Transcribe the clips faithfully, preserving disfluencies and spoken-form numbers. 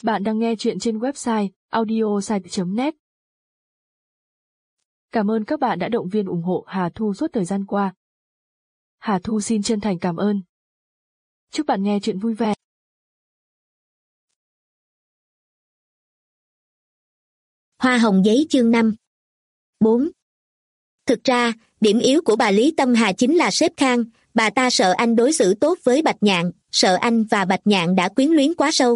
Bạn đang nghe chuyện trên website audiosite chấm net. Cảm ơn các bạn đã động viên ủng hộ Hà Thu suốt thời gian qua. Hà Thu xin chân thành cảm ơn. Chúc bạn nghe chuyện vui vẻ. Hoa hồng giấy chương năm. bốn. Thực ra, điểm yếu của bà Lý Tâm Hà chính là sếp Khang, bà ta sợ anh đối xử tốt với Bạch Nhạn, sợ anh và Bạch Nhạn đã quyến luyến quá sâu.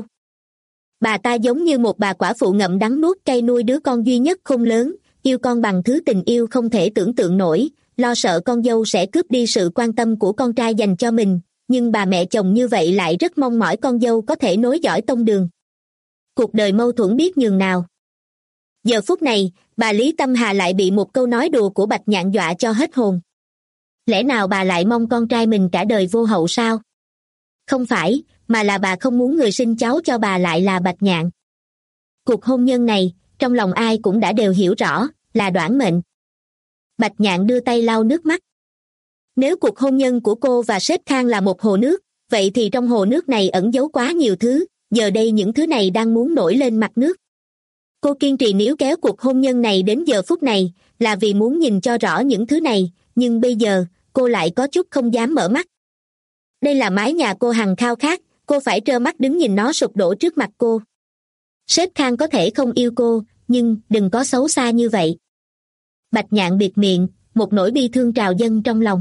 Bà ta giống như một bà quả phụ ngậm đắng nuốt cay nuôi đứa con duy nhất không lớn, yêu con bằng thứ tình yêu không thể tưởng tượng nổi, lo sợ con dâu sẽ cướp đi sự quan tâm của con trai dành cho mình, nhưng bà mẹ chồng như vậy lại rất mong mỏi con dâu có thể nối dõi tông đường. Cuộc đời mâu thuẫn biết nhường nào. Giờ phút này, bà Lý Tâm Hà lại bị một câu nói đùa của Bạch Nhạn dọa cho hết hồn. Lẽ nào bà lại mong con trai mình cả đời vô hậu sao? Không phải, mà là bà không muốn người sinh cháu cho bà lại là Bạch Nhạn. Cuộc hôn nhân này, trong lòng ai cũng đã đều hiểu rõ, là đoản mệnh. Bạch Nhạn đưa tay lau nước mắt. Nếu cuộc hôn nhân của cô và sếp Khang là một hồ nước, vậy thì trong hồ nước này ẩn giấu quá nhiều thứ, giờ đây những thứ này đang muốn nổi lên mặt nước. Cô kiên trì níu kéo cuộc hôn nhân này đến giờ phút này, là vì muốn nhìn cho rõ những thứ này, nhưng bây giờ, cô lại có chút không dám mở mắt. Đây là mái nhà cô hằng khao khát, cô phải trơ mắt đứng nhìn nó sụp đổ trước mặt cô. Sếp Khang có thể không yêu cô, nhưng đừng có xấu xa như vậy. Bạch Nhạn bịt miệng, một nỗi bi thương trào dâng trong lòng.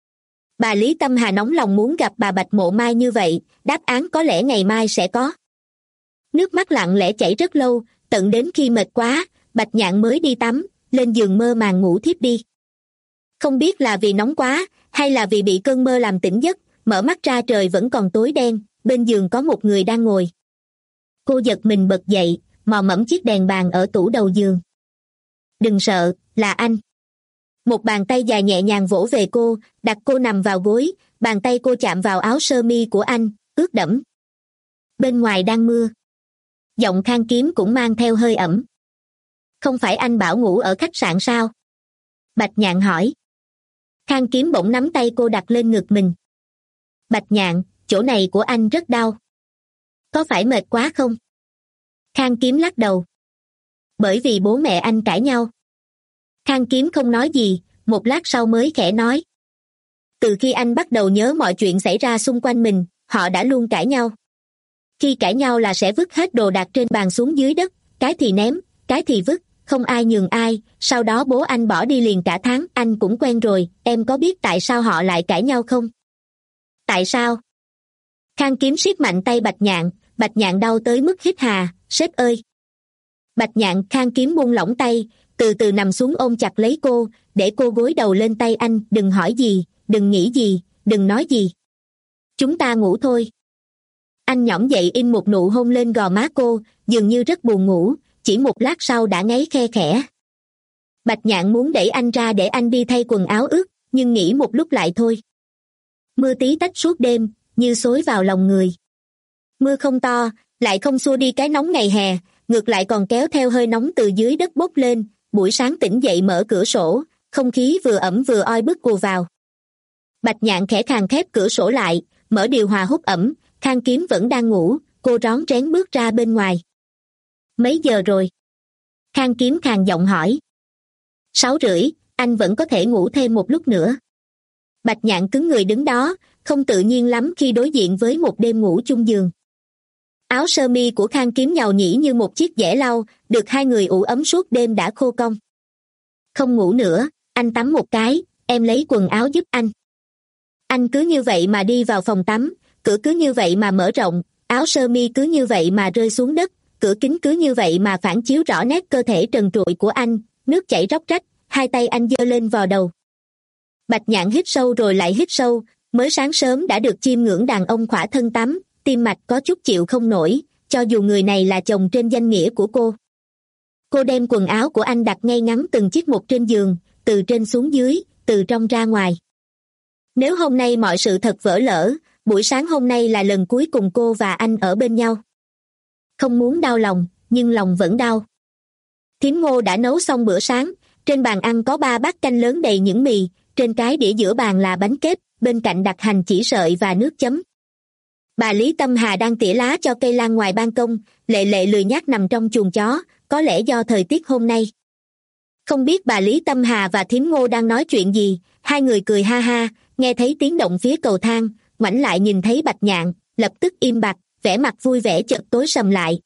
Bà Lý Tâm Hà nóng lòng muốn gặp bà Bạch Mộ Mai như vậy, đáp án có lẽ ngày mai sẽ có. Nước mắt lặng lẽ chảy rất lâu, tận đến khi mệt quá, Bạch Nhạn mới đi tắm, lên giường mơ màng ngủ thiếp đi. Không biết là vì nóng quá, hay là vì bị cơn mơ làm tỉnh giấc, mở mắt ra trời vẫn còn tối đen, bên giường có một người đang ngồi. Cô giật mình bật dậy, mò mẫm chiếc đèn bàn ở tủ đầu giường. Đừng sợ, là anh. Một bàn tay dài nhẹ nhàng vỗ về cô, đặt cô nằm vào gối, bàn tay cô chạm vào áo sơ mi của anh, ướt đẫm. Bên ngoài đang mưa. Giọng Khang Kiếm cũng mang theo hơi ẩm. Không phải anh bảo ngủ ở khách sạn sao? Bạch Nhạn hỏi. Khang Kiếm bỗng nắm tay cô đặt lên ngực mình. Bạch Nhạn, chỗ này của anh rất đau. Có phải mệt quá không? Khang Kiếm lắc đầu. Bởi vì bố mẹ anh cãi nhau. Khang Kiếm không nói gì, một lát sau mới khẽ nói. Từ khi anh bắt đầu nhớ mọi chuyện xảy ra xung quanh mình, họ đã luôn cãi nhau. Khi cãi nhau là sẽ vứt hết đồ đạc trên bàn xuống dưới đất, cái thì ném, cái thì vứt, không ai nhường ai, sau đó bố anh bỏ đi liền cả tháng, anh cũng quen rồi, em có biết tại sao họ lại cãi nhau không? Tại sao? Khang Kiếm siết mạnh tay Bạch Nhạn, Bạch Nhạn đau tới mức hít hà, sếp ơi. Bạch Nhạn Khang Kiếm buông lỏng tay, từ từ nằm xuống ôm chặt lấy cô, để cô gối đầu lên tay anh, đừng hỏi gì, đừng nghĩ gì, đừng nói gì. Chúng ta ngủ thôi. Anh nhõm dậy in một nụ hôn lên gò má cô, dường như rất buồn ngủ, chỉ một lát sau đã ngáy khe khẽ. Bạch Nhạn muốn đẩy anh ra để anh đi thay quần áo ướt, nhưng nghĩ một lúc lại thôi. Mưa tí tách suốt đêm, như xối vào lòng người. Mưa không to, lại không xua đi cái nóng ngày hè, ngược lại còn kéo theo hơi nóng từ dưới đất bốc lên, buổi sáng tỉnh dậy mở cửa sổ, không khí vừa ẩm vừa oi bức ùa vào. Bạch Nhạn khẽ khàng khép cửa sổ lại, mở điều hòa hút ẩm, Khang Kiếm vẫn đang ngủ, cô rón rén bước ra bên ngoài. Mấy giờ rồi? Khang Kiếm khàn giọng hỏi. Sáu rưỡi, anh vẫn có thể ngủ thêm một lúc nữa. Bạch Nhạn cứng người đứng đó, không tự nhiên lắm khi đối diện với một đêm ngủ chung giường. Áo sơ mi của Khang Kiếm nhàu nhĩ như một chiếc dẻ lau, được hai người ủ ấm suốt đêm đã khô cong. Không ngủ nữa, anh tắm một cái, em lấy quần áo giúp anh. Anh cứ như vậy mà đi vào phòng tắm, cửa cứ như vậy mà mở rộng, áo sơ mi cứ như vậy mà rơi xuống đất, cửa kính cứ như vậy mà phản chiếu rõ nét cơ thể trần trụi của anh, nước chảy róc rách, hai tay anh giơ lên vò đầu. Bạch Nhạn hít sâu rồi lại hít sâu, mới sáng sớm đã được chiêm ngưỡng đàn ông khỏa thân tắm, tim mạch có chút chịu không nổi, cho dù người này là chồng trên danh nghĩa của cô. Cô đem quần áo của anh đặt ngay ngắn từng chiếc một trên giường, từ trên xuống dưới, từ trong ra ngoài. Nếu hôm nay mọi sự thật vỡ lỡ, buổi sáng hôm nay là lần cuối cùng cô và anh ở bên nhau. Không muốn đau lòng, nhưng lòng vẫn đau. Thím Ngô đã nấu xong bữa sáng, trên bàn ăn có ba bát canh lớn đầy những mì, trên cái đĩa giữa bàn là bánh kếp, bên cạnh đặt hành chỉ sợi và nước chấm. Bà Lý Tâm Hà đang tỉa lá cho cây lan ngoài ban công, Lệ Lệ lười nhác nằm trong chuồng chó, có lẽ do thời tiết hôm nay. Không biết bà Lý Tâm Hà và Thím Ngô đang nói chuyện gì, hai người cười ha ha, nghe thấy tiếng động phía cầu thang, ngoảnh lại nhìn thấy Bạch Nhạn, lập tức im bặt, vẻ mặt vui vẻ chợt tối sầm lại.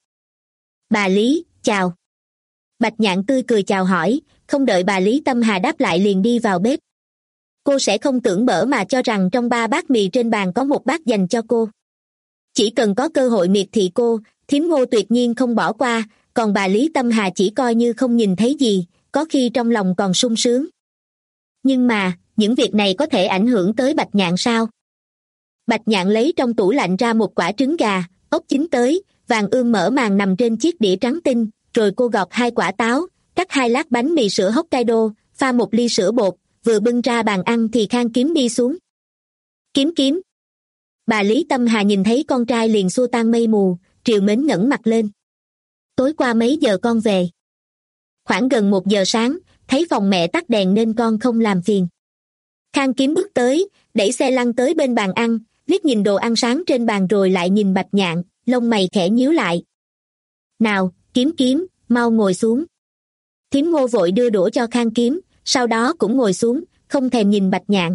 Bà Lý, chào. Bạch Nhạn tươi cười chào hỏi, không đợi bà Lý Tâm Hà đáp lại liền đi vào bếp. Cô sẽ không tưởng bở mà cho rằng trong ba bát mì trên bàn có một bát dành cho cô. Chỉ cần có cơ hội miệt thị cô, Thím Ngô tuyệt nhiên không bỏ qua, còn bà Lý Tâm Hà chỉ coi như không nhìn thấy gì, có khi trong lòng còn sung sướng. Nhưng mà, những việc này có thể ảnh hưởng tới Bạch Nhạn sao? Bạch Nhạn lấy trong tủ lạnh ra một quả trứng gà, ốc chín tới, vàng ươm mở màng nằm trên chiếc đĩa trắng tinh, rồi cô gọt hai quả táo, cắt hai lát bánh mì sữa Hokkaido, pha một ly sữa bột, vừa bưng ra bàn ăn thì Khang Kiếm đi xuống. Kiếm Kiếm. Bà Lý Tâm Hà nhìn thấy con trai liền xua tan mây mù, triều mến ngẩng mặt lên. Tối qua mấy giờ con về? Khoảng gần một giờ sáng, thấy phòng mẹ tắt đèn nên con không làm phiền. Khang Kiếm bước tới, đẩy xe lăn tới bên bàn ăn, liếc nhìn đồ ăn sáng trên bàn rồi lại nhìn Bạch Nhạn, lông mày khẽ nhíu lại. Nào, Kiếm Kiếm, mau ngồi xuống. Thím Ngô vội đưa đũa cho Khang Kiếm, sau đó cũng ngồi xuống, không thèm nhìn Bạch Nhạn.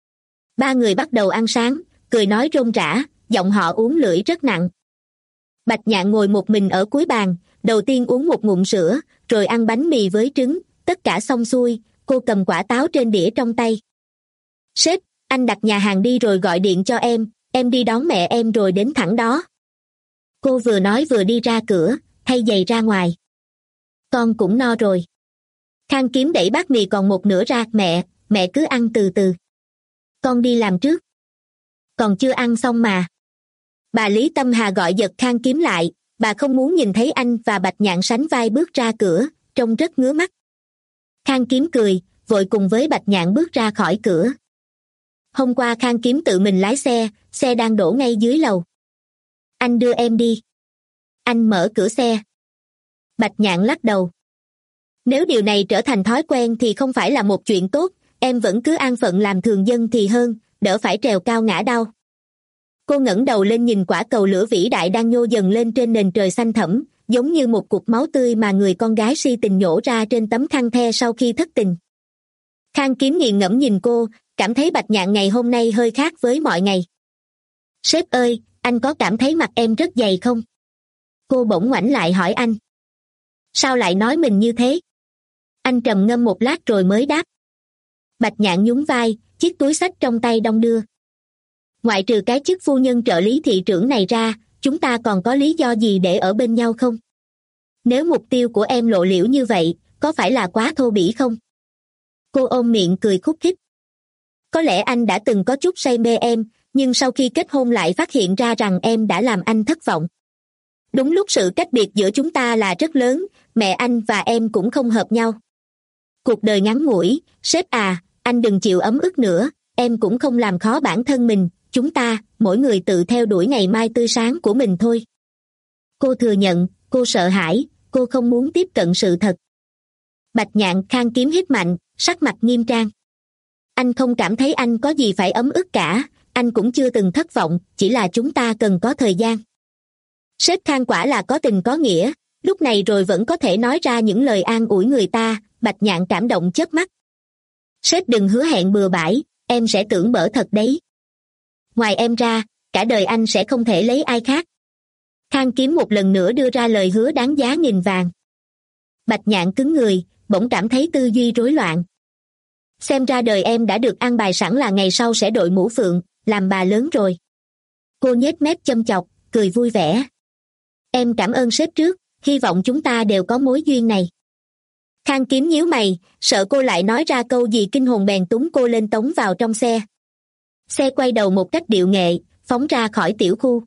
Ba người bắt đầu ăn sáng, cười nói rôm rã, giọng họ uống lưỡi rất nặng. Bạch Nhạn ngồi một mình ở cuối bàn, đầu tiên uống một ngụm sữa, rồi ăn bánh mì với trứng, tất cả xong xuôi, cô cầm quả táo trên đĩa trong tay. Sếp, anh đặt nhà hàng đi rồi gọi điện cho em, em đi đón mẹ em rồi đến thẳng đó. Cô vừa nói vừa đi ra cửa, thay giày ra ngoài. Con cũng no rồi. Khang Kiếm đẩy bát mì còn một nửa ra, mẹ, mẹ cứ ăn từ từ. Con đi làm trước. Còn chưa ăn xong mà. Bà Lý Tâm Hà gọi giật Khang Kiếm lại, bà không muốn nhìn thấy anh và Bạch Nhạn sánh vai bước ra cửa, trông rất ngứa mắt. Khang Kiếm cười, vội cùng với Bạch Nhạn bước ra khỏi cửa. Hôm qua Khang Kiếm tự mình lái xe, xe đang đổ ngay dưới lầu. Anh đưa em đi. Anh mở cửa xe. Bạch Nhạn lắc đầu. Nếu điều này trở thành thói quen thì không phải là một chuyện tốt, em vẫn cứ an phận làm thường dân thì hơn, đỡ phải trèo cao ngã đau. Cô ngẩng đầu lên nhìn quả cầu lửa vĩ đại đang nhô dần lên trên nền trời xanh thẫm, giống như một cục máu tươi mà người con gái si tình nhổ ra trên tấm khăn the sau khi thất tình. Khang Kiếm nghiền ngẫm nhìn cô, cảm thấy Bạch Nhạn ngày hôm nay hơi khác với mọi ngày. Sếp ơi, anh có cảm thấy mặt em rất dày không? Cô bỗng ngoảnh lại hỏi anh. Sao lại nói mình như thế? Anh trầm ngâm một lát rồi mới đáp. Bạch Nhạn nhún vai, chiếc túi xách trong tay đong đưa. Ngoại trừ cái chức phu nhân trợ lý thị trưởng này ra, chúng ta còn có lý do gì để ở bên nhau không? Nếu mục tiêu của em lộ liễu như vậy, có phải là quá thô bỉ không? Cô ôm miệng cười khúc khích. Có lẽ anh đã từng có chút say mê em, nhưng sau khi kết hôn lại phát hiện ra rằng em đã làm anh thất vọng. Đúng lúc sự cách biệt giữa chúng ta là rất lớn, mẹ anh và em cũng không hợp nhau. Cuộc đời ngắn ngủi, sếp à, anh đừng chịu ấm ức nữa, em cũng không làm khó bản thân mình, chúng ta, mỗi người tự theo đuổi ngày mai tươi sáng của mình thôi. Cô thừa nhận, cô sợ hãi, cô không muốn tiếp cận sự thật. Bạch Nhạn. Khang Kiếm hít mạnh, sắc mặt nghiêm trang. Anh không cảm thấy anh có gì phải ấm ức cả, anh cũng chưa từng thất vọng, chỉ là chúng ta cần có thời gian. Sếp Khang quả là có tình có nghĩa, lúc này rồi vẫn có thể nói ra những lời an ủi người ta. Bạch Nhạn cảm động chớp mắt. Sếp đừng hứa hẹn bừa bãi, em sẽ tưởng bở thật đấy. Ngoài em ra, cả đời anh sẽ không thể lấy ai khác. Khang Kiếm một lần nữa đưa ra lời hứa đáng giá nghìn vàng. Bạch Nhạn cứng người, bỗng cảm thấy tư duy rối loạn. Xem ra đời em đã được an bài sẵn là ngày sau sẽ đội mũ phượng, làm bà lớn rồi. Cô nhếch mép châm chọc, cười vui vẻ. Em cảm ơn sếp trước, hy vọng chúng ta đều có mối duyên này. Khang Kiếm nhíu mày, sợ cô lại nói ra câu gì kinh hồn bèn túng cô lên tống vào trong xe. Xe quay đầu một cách điệu nghệ, phóng ra khỏi tiểu khu.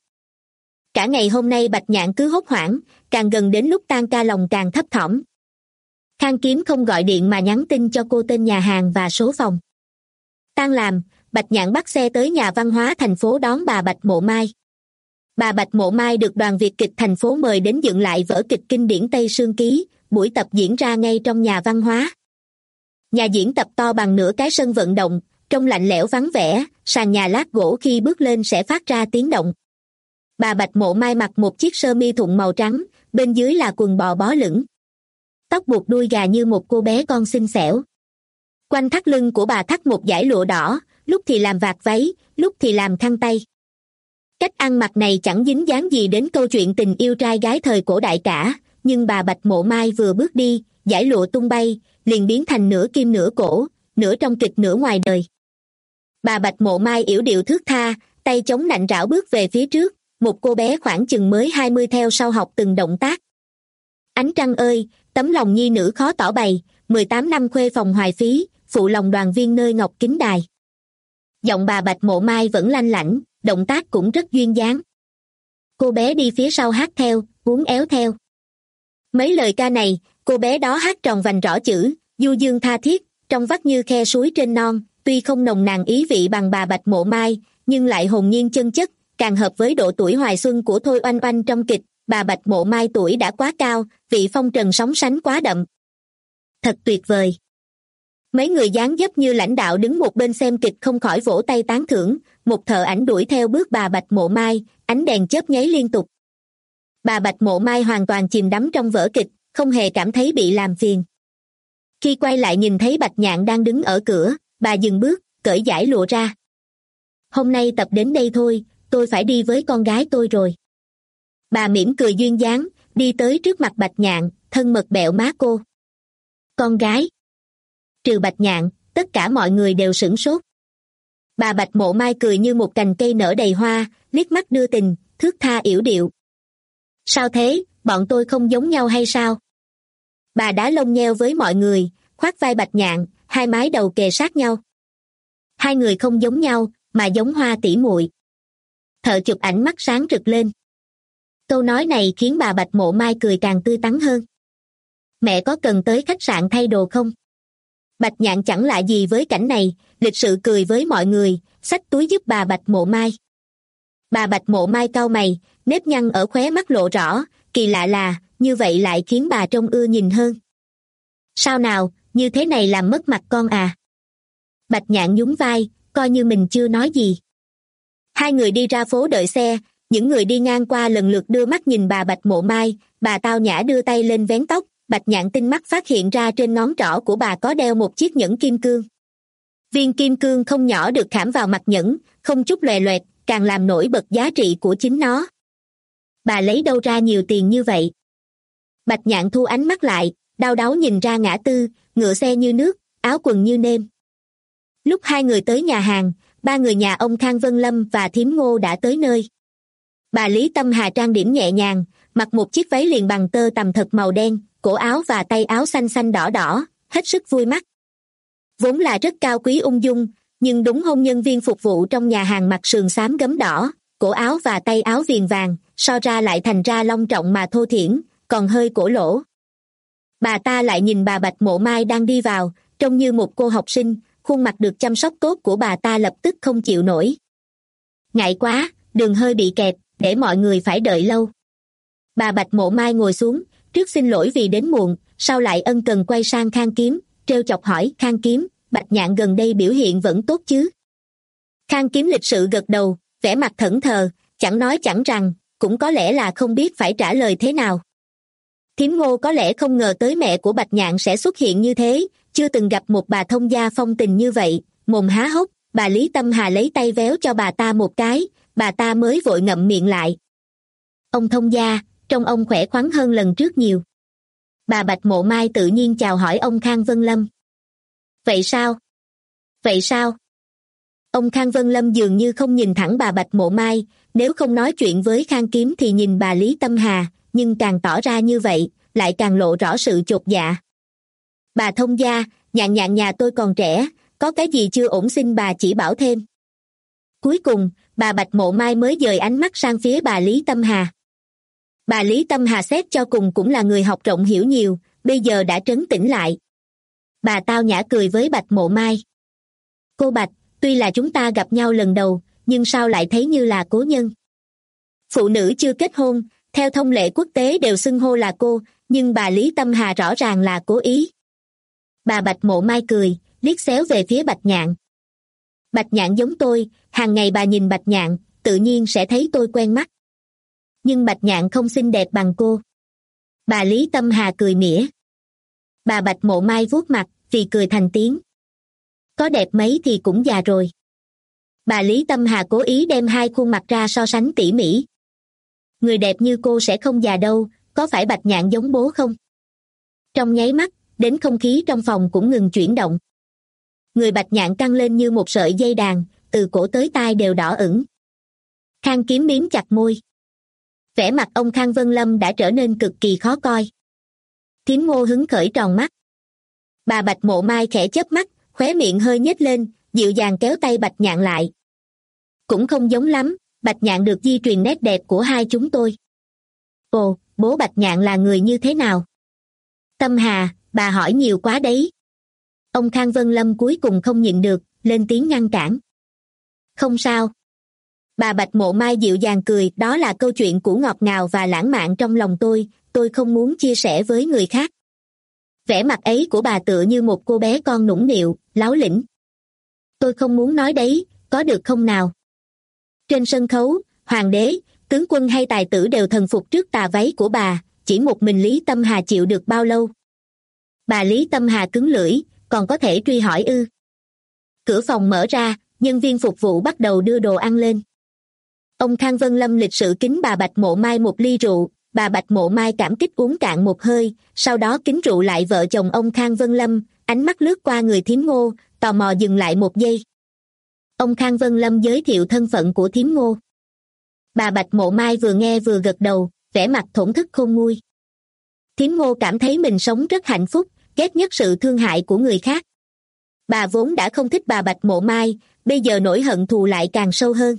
Cả ngày hôm nay Bạch Nhạn cứ hốt hoảng, càng gần đến lúc tan ca lòng càng thấp thỏm. Khang Kiếm không gọi điện mà nhắn tin cho cô tên nhà hàng và số phòng. Tan làm, Bạch Nhạn bắt xe tới nhà văn hóa thành phố đón bà Bạch Mộ Mai. Bà Bạch Mộ Mai được đoàn Việt kịch thành phố mời đến dựng lại vở kịch kinh điển Tây Sương Ký, buổi tập diễn ra ngay trong nhà văn hóa. Nhà diễn tập to bằng nửa cái sân vận động, trông lạnh lẽo vắng vẻ, sàn nhà lát gỗ khi bước lên sẽ phát ra tiếng động. Bà Bạch Mộ Mai mặc một chiếc sơ mi thụng màu trắng, bên dưới là quần bò bó lửng. Tóc buộc đuôi gà như một cô bé con xinh xẻo. Quanh thắt lưng của bà thắt một dải lụa đỏ, lúc thì làm vạt váy, lúc thì làm khăn tay. Cách ăn mặc này chẳng dính dáng gì đến câu chuyện tình yêu trai gái thời cổ đại cả, nhưng bà Bạch Mộ Mai vừa bước đi, dải lụa tung bay, liền biến thành nửa kim nửa cổ, nửa trong kịch nửa ngoài đời. Bà Bạch Mộ Mai yểu điệu thướt tha, tay chống nạnh rảo bước về phía trước, một cô bé khoảng chừng mới hai mươi theo sau học từng động tác. Ánh trăng ơi, tấm lòng nhi nữ khó tỏ bày, mười tám năm khuê phòng hoài phí, phụ lòng đoàn viên nơi ngọc kính đài. Giọng bà Bạch Mộ Mai vẫn lanh lảnh, động tác cũng rất duyên dáng. Cô bé đi phía sau hát theo, uốn éo theo. Mấy lời ca này, cô bé đó hát tròn vành rõ chữ, du dương tha thiết, trong vắt như khe suối trên non, tuy không nồng nàn ý vị bằng bà Bạch Mộ Mai, nhưng lại hồn nhiên chân chất, càng hợp với độ tuổi hoài xuân của Thôi Oanh Oanh trong kịch. Bà Bạch Mộ Mai tuổi đã quá cao, vị phong trần sóng sánh quá đậm. Thật tuyệt vời. Mấy người dáng dấp như lãnh đạo đứng một bên xem kịch không khỏi vỗ tay tán thưởng, một thợ ảnh đuổi theo bước bà Bạch Mộ Mai, ánh đèn chớp nháy liên tục. Bà Bạch Mộ Mai hoàn toàn chìm đắm trong vở kịch, không hề cảm thấy bị làm phiền. Khi quay lại nhìn thấy Bạch Nhạn đang đứng ở cửa, bà dừng bước, cởi dải lụa ra. Hôm nay tập đến đây thôi, tôi phải đi với con gái tôi rồi. Bà mỉm cười duyên dáng, đi tới trước mặt Bạch Nhạn, thân mật bẹo má cô. Con gái. Trừ Bạch Nhạn, tất cả mọi người đều sửng sốt. Bà Bạch Mộ Mai cười như một cành cây nở đầy hoa, liếc mắt đưa tình, thướt tha yểu điệu. Sao thế, bọn tôi không giống nhau hay sao? Bà đá lông nheo với mọi người, khoác vai Bạch Nhạn, hai mái đầu kề sát nhau. Hai người không giống nhau, mà giống hoa tỉ muội. Thợ chụp ảnh mắt sáng rực lên. Câu nói này khiến bà Bạch Mộ Mai cười càng tươi tắn hơn. Mẹ có cần tới khách sạn thay đồ không? Bạch Nhạn chẳng lạ gì với cảnh này, lịch sự cười với mọi người, xách túi giúp bà Bạch Mộ Mai. Bà Bạch Mộ Mai cau mày, nếp nhăn ở khóe mắt lộ rõ, kỳ lạ là, như vậy lại khiến bà trông ưa nhìn hơn. Sao nào, như thế này làm mất mặt con à? Bạch Nhạn nhún vai, coi như mình chưa nói gì. Hai người đi ra phố đợi xe, những người đi ngang qua lần lượt đưa mắt nhìn bà Bạch Mộ Mai, bà tao nhã đưa tay lên vén tóc, Bạch Nhạn tinh mắt phát hiện ra trên ngón trỏ của bà có đeo một chiếc nhẫn kim cương. Viên kim cương không nhỏ được khảm vào mặt nhẫn, không chút lòe loẹt, càng làm nổi bật giá trị của chính nó. Bà lấy đâu ra nhiều tiền như vậy? Bạch Nhạn thu ánh mắt lại, đau đáu nhìn ra ngã tư, ngựa xe như nước, áo quần như nêm. Lúc hai người tới nhà hàng, ba người nhà ông Khang Vân Lâm và thím Ngô đã tới nơi. Bà Lý Tâm Hà trang điểm nhẹ nhàng, mặc một chiếc váy liền bằng tơ tằm thật màu đen, cổ áo và tay áo xanh xanh đỏ đỏ, hết sức vui mắt. Vốn là rất cao quý ung dung, nhưng đúng hôm nhân viên phục vụ trong nhà hàng mặc sườn xám gấm đỏ, cổ áo và tay áo viền vàng, so ra lại thành ra long trọng mà thô thiển, còn hơi cổ lỗ. Bà ta lại nhìn bà Bạch Mộ Mai đang đi vào, trông như một cô học sinh, khuôn mặt được chăm sóc tốt của bà ta lập tức không chịu nổi. Ngại quá, đường hơi bị kẹt, để mọi người phải đợi lâu. Bà Bạch Mộ Mai ngồi xuống, trước xin lỗi vì đến muộn, sau lại ân cần quay sang Khang Kiếm, trêu chọc hỏi Khang Kiếm, Bạch Nhạn gần đây biểu hiện vẫn tốt chứ? Khang Kiếm lịch sự gật đầu, vẻ mặt thẫn thờ, chẳng nói chẳng rằng, cũng có lẽ là không biết phải trả lời thế nào. Thím Ngô có lẽ không ngờ tới mẹ của Bạch Nhạn sẽ xuất hiện như thế, chưa từng gặp một bà thông gia phong tình như vậy, mồm há hốc, bà Lý Tâm Hà lấy tay véo cho bà ta một cái, bà ta mới vội ngậm miệng lại. Ông thông gia, trông ông khỏe khoắn hơn lần trước nhiều. Bà Bạch Mộ Mai tự nhiên chào hỏi ông Khang Vân Lâm. Vậy sao? Vậy sao? Ông Khang Vân Lâm dường như không nhìn thẳng bà Bạch Mộ Mai, nếu không nói chuyện với Khang Kiếm thì nhìn bà Lý Tâm Hà, nhưng càng tỏ ra như vậy, lại càng lộ rõ sự chột dạ. Bà thông gia, Nhạn Nhạn nhà tôi còn trẻ, có cái gì chưa ổn xin bà chỉ bảo thêm. Cuối cùng, bà Bạch Mộ Mai mới dời ánh mắt sang phía bà Lý Tâm Hà. Bà Lý Tâm Hà xét cho cùng cũng là người học rộng hiểu nhiều, bây giờ đã trấn tĩnh lại. Bà tao nhã cười với Bạch Mộ Mai. Cô Bạch, tuy là chúng ta gặp nhau lần đầu, nhưng sao lại thấy như là cố nhân? Phụ nữ chưa kết hôn, theo thông lệ quốc tế đều xưng hô là cô, nhưng bà Lý Tâm Hà rõ ràng là cố ý. Bà Bạch Mộ Mai cười, liếc xéo về phía Bạch Nhạn. Bạch Nhạn giống tôi, hàng ngày bà nhìn Bạch Nhạn, tự nhiên sẽ thấy tôi quen mắt. nhưng Bạch Nhạn không xinh đẹp bằng cô. Bà Lý Tâm Hà cười mỉa. Bà Bạch Mộ Mai vuốt mặt, vì cười thành tiếng. Có đẹp mấy thì cũng già rồi. Bà Lý Tâm Hà cố ý đem hai khuôn mặt ra so sánh tỉ mỉ. Người đẹp như cô sẽ không già đâu, có phải Bạch Nhạn giống bố không? Trong nháy mắt, đến không khí trong phòng cũng ngừng chuyển động. Người Bạch Nhạn căng lên như một sợi dây đàn, từ cổ tới tai đều đỏ ửng. Khang Kiếm miếm chặt môi. Vẻ mặt ông Khang Vân Lâm đã trở nên cực kỳ khó coi. Thím Ngô hứng khởi tròn mắt. Bà Bạch Mộ Mai khẽ chớp mắt, khóe miệng hơi nhếch lên, dịu dàng kéo tay Bạch Nhạn lại. Cũng không giống lắm, Bạch Nhạn được di truyền nét đẹp của hai chúng tôi. Ồ, bố Bạch Nhạn là người như thế nào? Tâm Hà, bà hỏi nhiều quá đấy. Ông Khang Vân Lâm cuối cùng không nhịn được, lên tiếng ngăn cản. Không sao. Bà Bạch Mộ Mai dịu dàng cười, đó là câu chuyện của ngọt ngào và lãng mạn trong lòng tôi, tôi không muốn chia sẻ với người khác. Vẻ mặt ấy của bà tựa như một cô bé con nũng nịu, láo lĩnh. Tôi không muốn nói đấy, có được không nào? Trên sân khấu, hoàng đế, tướng quân hay tài tử đều thần phục trước tà váy của bà, chỉ một mình Lý Tâm Hà chịu được bao lâu? Bà Lý Tâm Hà cứng lưỡi, còn có thể truy hỏi ư? Cửa phòng mở ra, nhân viên phục vụ bắt đầu đưa đồ ăn lên. Ông Khang Vân Lâm lịch sự kính bà Bạch Mộ Mai một ly rượu, bà Bạch Mộ Mai cảm kích uống cạn một hơi, sau đó kính rượu lại vợ chồng ông Khang Vân Lâm, ánh mắt lướt qua người thím Ngô, tò mò dừng lại một giây. Ông Khang Vân Lâm giới thiệu thân phận của thím Ngô. Bà Bạch Mộ Mai vừa nghe vừa gật đầu, vẻ mặt thổn thức khôn nguôi. Thím Ngô cảm thấy mình sống rất hạnh phúc, ghét nhất sự thương hại của người khác. Bà vốn đã không thích bà Bạch Mộ Mai, bây giờ nỗi hận thù lại càng sâu hơn.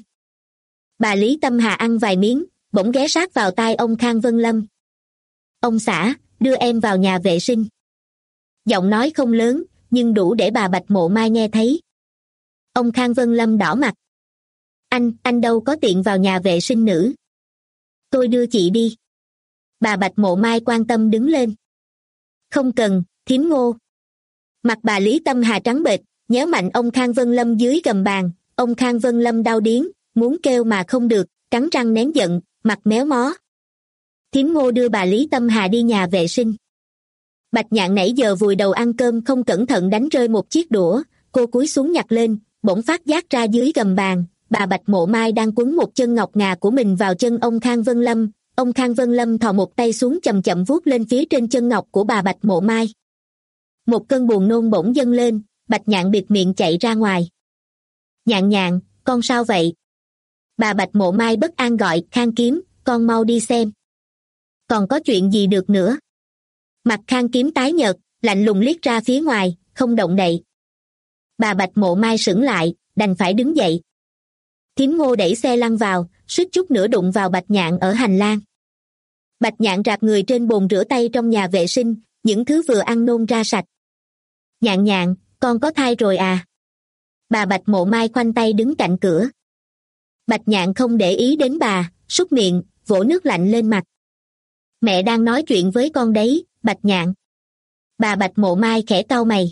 Bà Lý Tâm Hà ăn vài miếng, bỗng ghé sát vào tai ông Khang Vân Lâm. Ông xã, đưa em vào nhà vệ sinh. Giọng nói không lớn, nhưng đủ để bà Bạch Mộ Mai nghe thấy. Ông Khang Vân Lâm đỏ mặt. Anh, anh đâu có tiện vào nhà vệ sinh nữ. Tôi đưa chị đi. Bà Bạch Mộ Mai quan tâm đứng lên. Không cần, thím Ngô. Mặt bà Lý Tâm Hà trắng bệch, nhéo mạnh ông Khang Vân Lâm dưới gầm bàn. Ông Khang Vân Lâm đau điếng, muốn kêu mà không được, cắn răng nén giận, mặt méo mó. Thím Ngô đưa bà Lý Tâm Hà đi nhà vệ sinh. Bạch Nhạn nãy giờ vùi đầu ăn cơm không cẩn thận đánh rơi một chiếc đũa, cô cúi xuống nhặt lên, bỗng phát giác ra dưới gầm bàn, bà Bạch Mộ Mai đang quấn một chân ngọc ngà của mình vào chân ông Khang Vân Lâm. Ông Khang Vân Lâm thò một tay xuống chậm chậm vuốt lên phía trên chân ngọc của bà Bạch Mộ Mai. Một cơn buồn nôn bỗng dâng lên, Bạch Nhạn bịt miệng chạy ra ngoài. Nhạn nhạn, con sao vậy? Bà Bạch Mộ Mai bất an gọi, Khang Kiếm, con mau đi xem. Còn có chuyện gì được nữa? Mặt Khang Kiếm tái nhợt, lạnh lùng liếc ra phía ngoài, không động đậy. Bà Bạch Mộ Mai sững lại, đành phải đứng dậy. Thím Ngô đẩy xe lăn vào, suýt chút nữa đụng vào Bạch Nhạn ở hành lang. Bạch Nhạn rạp người trên bồn rửa tay trong nhà vệ sinh, những thứ vừa ăn nôn ra sạch. Nhạn nhạn, con có thai rồi à? Bà Bạch Mộ Mai khoanh tay đứng cạnh cửa. Bạch Nhạn không để ý đến bà, súc miệng, vỗ nước lạnh lên mặt. Mẹ đang nói chuyện với con đấy, Bạch Nhạn. Bà Bạch Mộ Mai khẽ cau mày.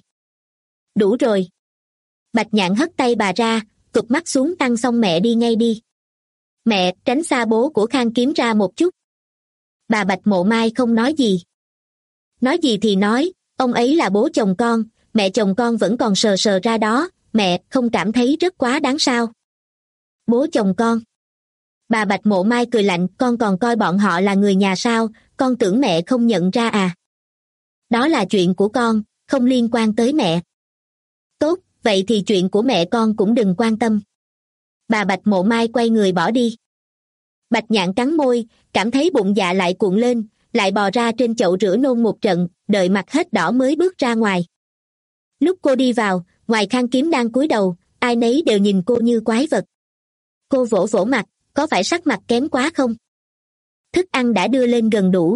Đủ rồi. Bạch Nhạn hất tay bà ra, cụp mắt xuống tăng xong mẹ đi ngay đi. Mẹ, tránh xa bố của Khang Kiếm ra một chút. Bà Bạch Mộ Mai không nói gì. Nói gì thì nói, ông ấy là bố chồng con, mẹ chồng con vẫn còn sờ sờ ra đó, mẹ không cảm thấy rất quá đáng sao? Bố chồng con. Bà Bạch Mộ Mai cười lạnh, con còn coi bọn họ là người nhà sao, con tưởng mẹ không nhận ra à? Đó là chuyện của con, không liên quan tới mẹ. Tốt, vậy thì chuyện của mẹ con cũng đừng quan tâm. Bà Bạch Mộ Mai quay người bỏ đi. Bạch Nhạn cắn môi, cảm thấy bụng dạ lại cuộn lên, lại bò ra trên chậu rửa nôn một trận, đợi mặt hết đỏ mới bước ra ngoài. Lúc cô đi vào, ngoài Khang Kiếm đang cúi đầu, ai nấy đều nhìn cô như quái vật. Cô vỗ vỗ mặt, có phải sắc mặt kém quá không? Thức ăn đã đưa lên gần đủ.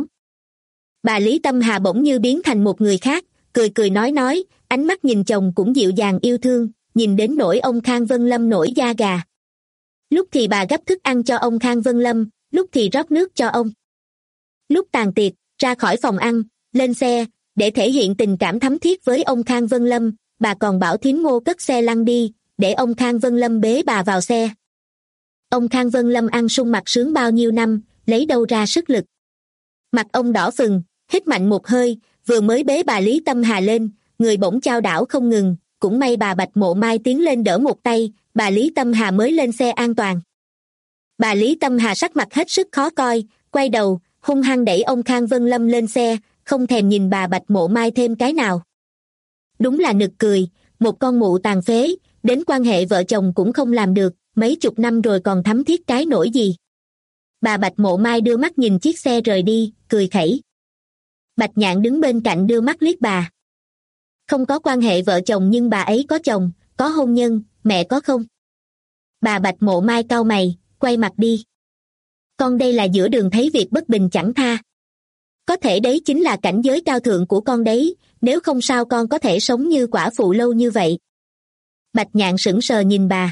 Bà Lý Tâm Hà bỗng như biến thành một người khác, cười cười nói nói, ánh mắt nhìn chồng cũng dịu dàng yêu thương, nhìn đến nỗi ông Khang Vân Lâm nổi da gà. Lúc thì bà gấp thức ăn cho ông Khang Vân Lâm, lúc thì rót nước cho ông. Lúc tàn tiệc, ra khỏi phòng ăn, lên xe, để thể hiện tình cảm thắm thiết với ông Khang Vân Lâm, bà còn bảo thím Ngô cất xe lăn đi, để ông Khang Vân Lâm bế bà vào xe. Ông Khang Vân Lâm ăn sung mặc sướng bao nhiêu năm, lấy đâu ra sức lực. Mặt ông đỏ phừng, hít mạnh một hơi, vừa mới bế bà Lý Tâm Hà lên, người bỗng chao đảo không ngừng, cũng may bà Bạch Mộ Mai tiến lên đỡ một tay, bà Lý Tâm Hà mới lên xe an toàn. Bà Lý Tâm Hà sắc mặt hết sức khó coi, quay đầu, hung hăng đẩy ông Khang Vân Lâm lên xe, không thèm nhìn bà Bạch Mộ Mai thêm cái nào. Đúng là nực cười, một con mụ tàn phế, đến quan hệ vợ chồng cũng không làm được, mấy chục năm rồi còn thắm thiết cái nỗi gì. Bà Bạch Mộ Mai đưa mắt nhìn chiếc xe rời đi, cười khẩy. Bạch Nhạn đứng bên cạnh đưa mắt liếc bà. Không có quan hệ vợ chồng nhưng bà ấy có chồng, có hôn nhân, mẹ có không? Bà Bạch Mộ Mai cau mày, quay mặt đi. Con đây là giữa đường thấy việc bất bình chẳng tha. Có thể đấy chính là cảnh giới cao thượng của con đấy, nếu không sao con có thể sống như quả phụ lâu như vậy. Bạch Nhạn sững sờ nhìn bà.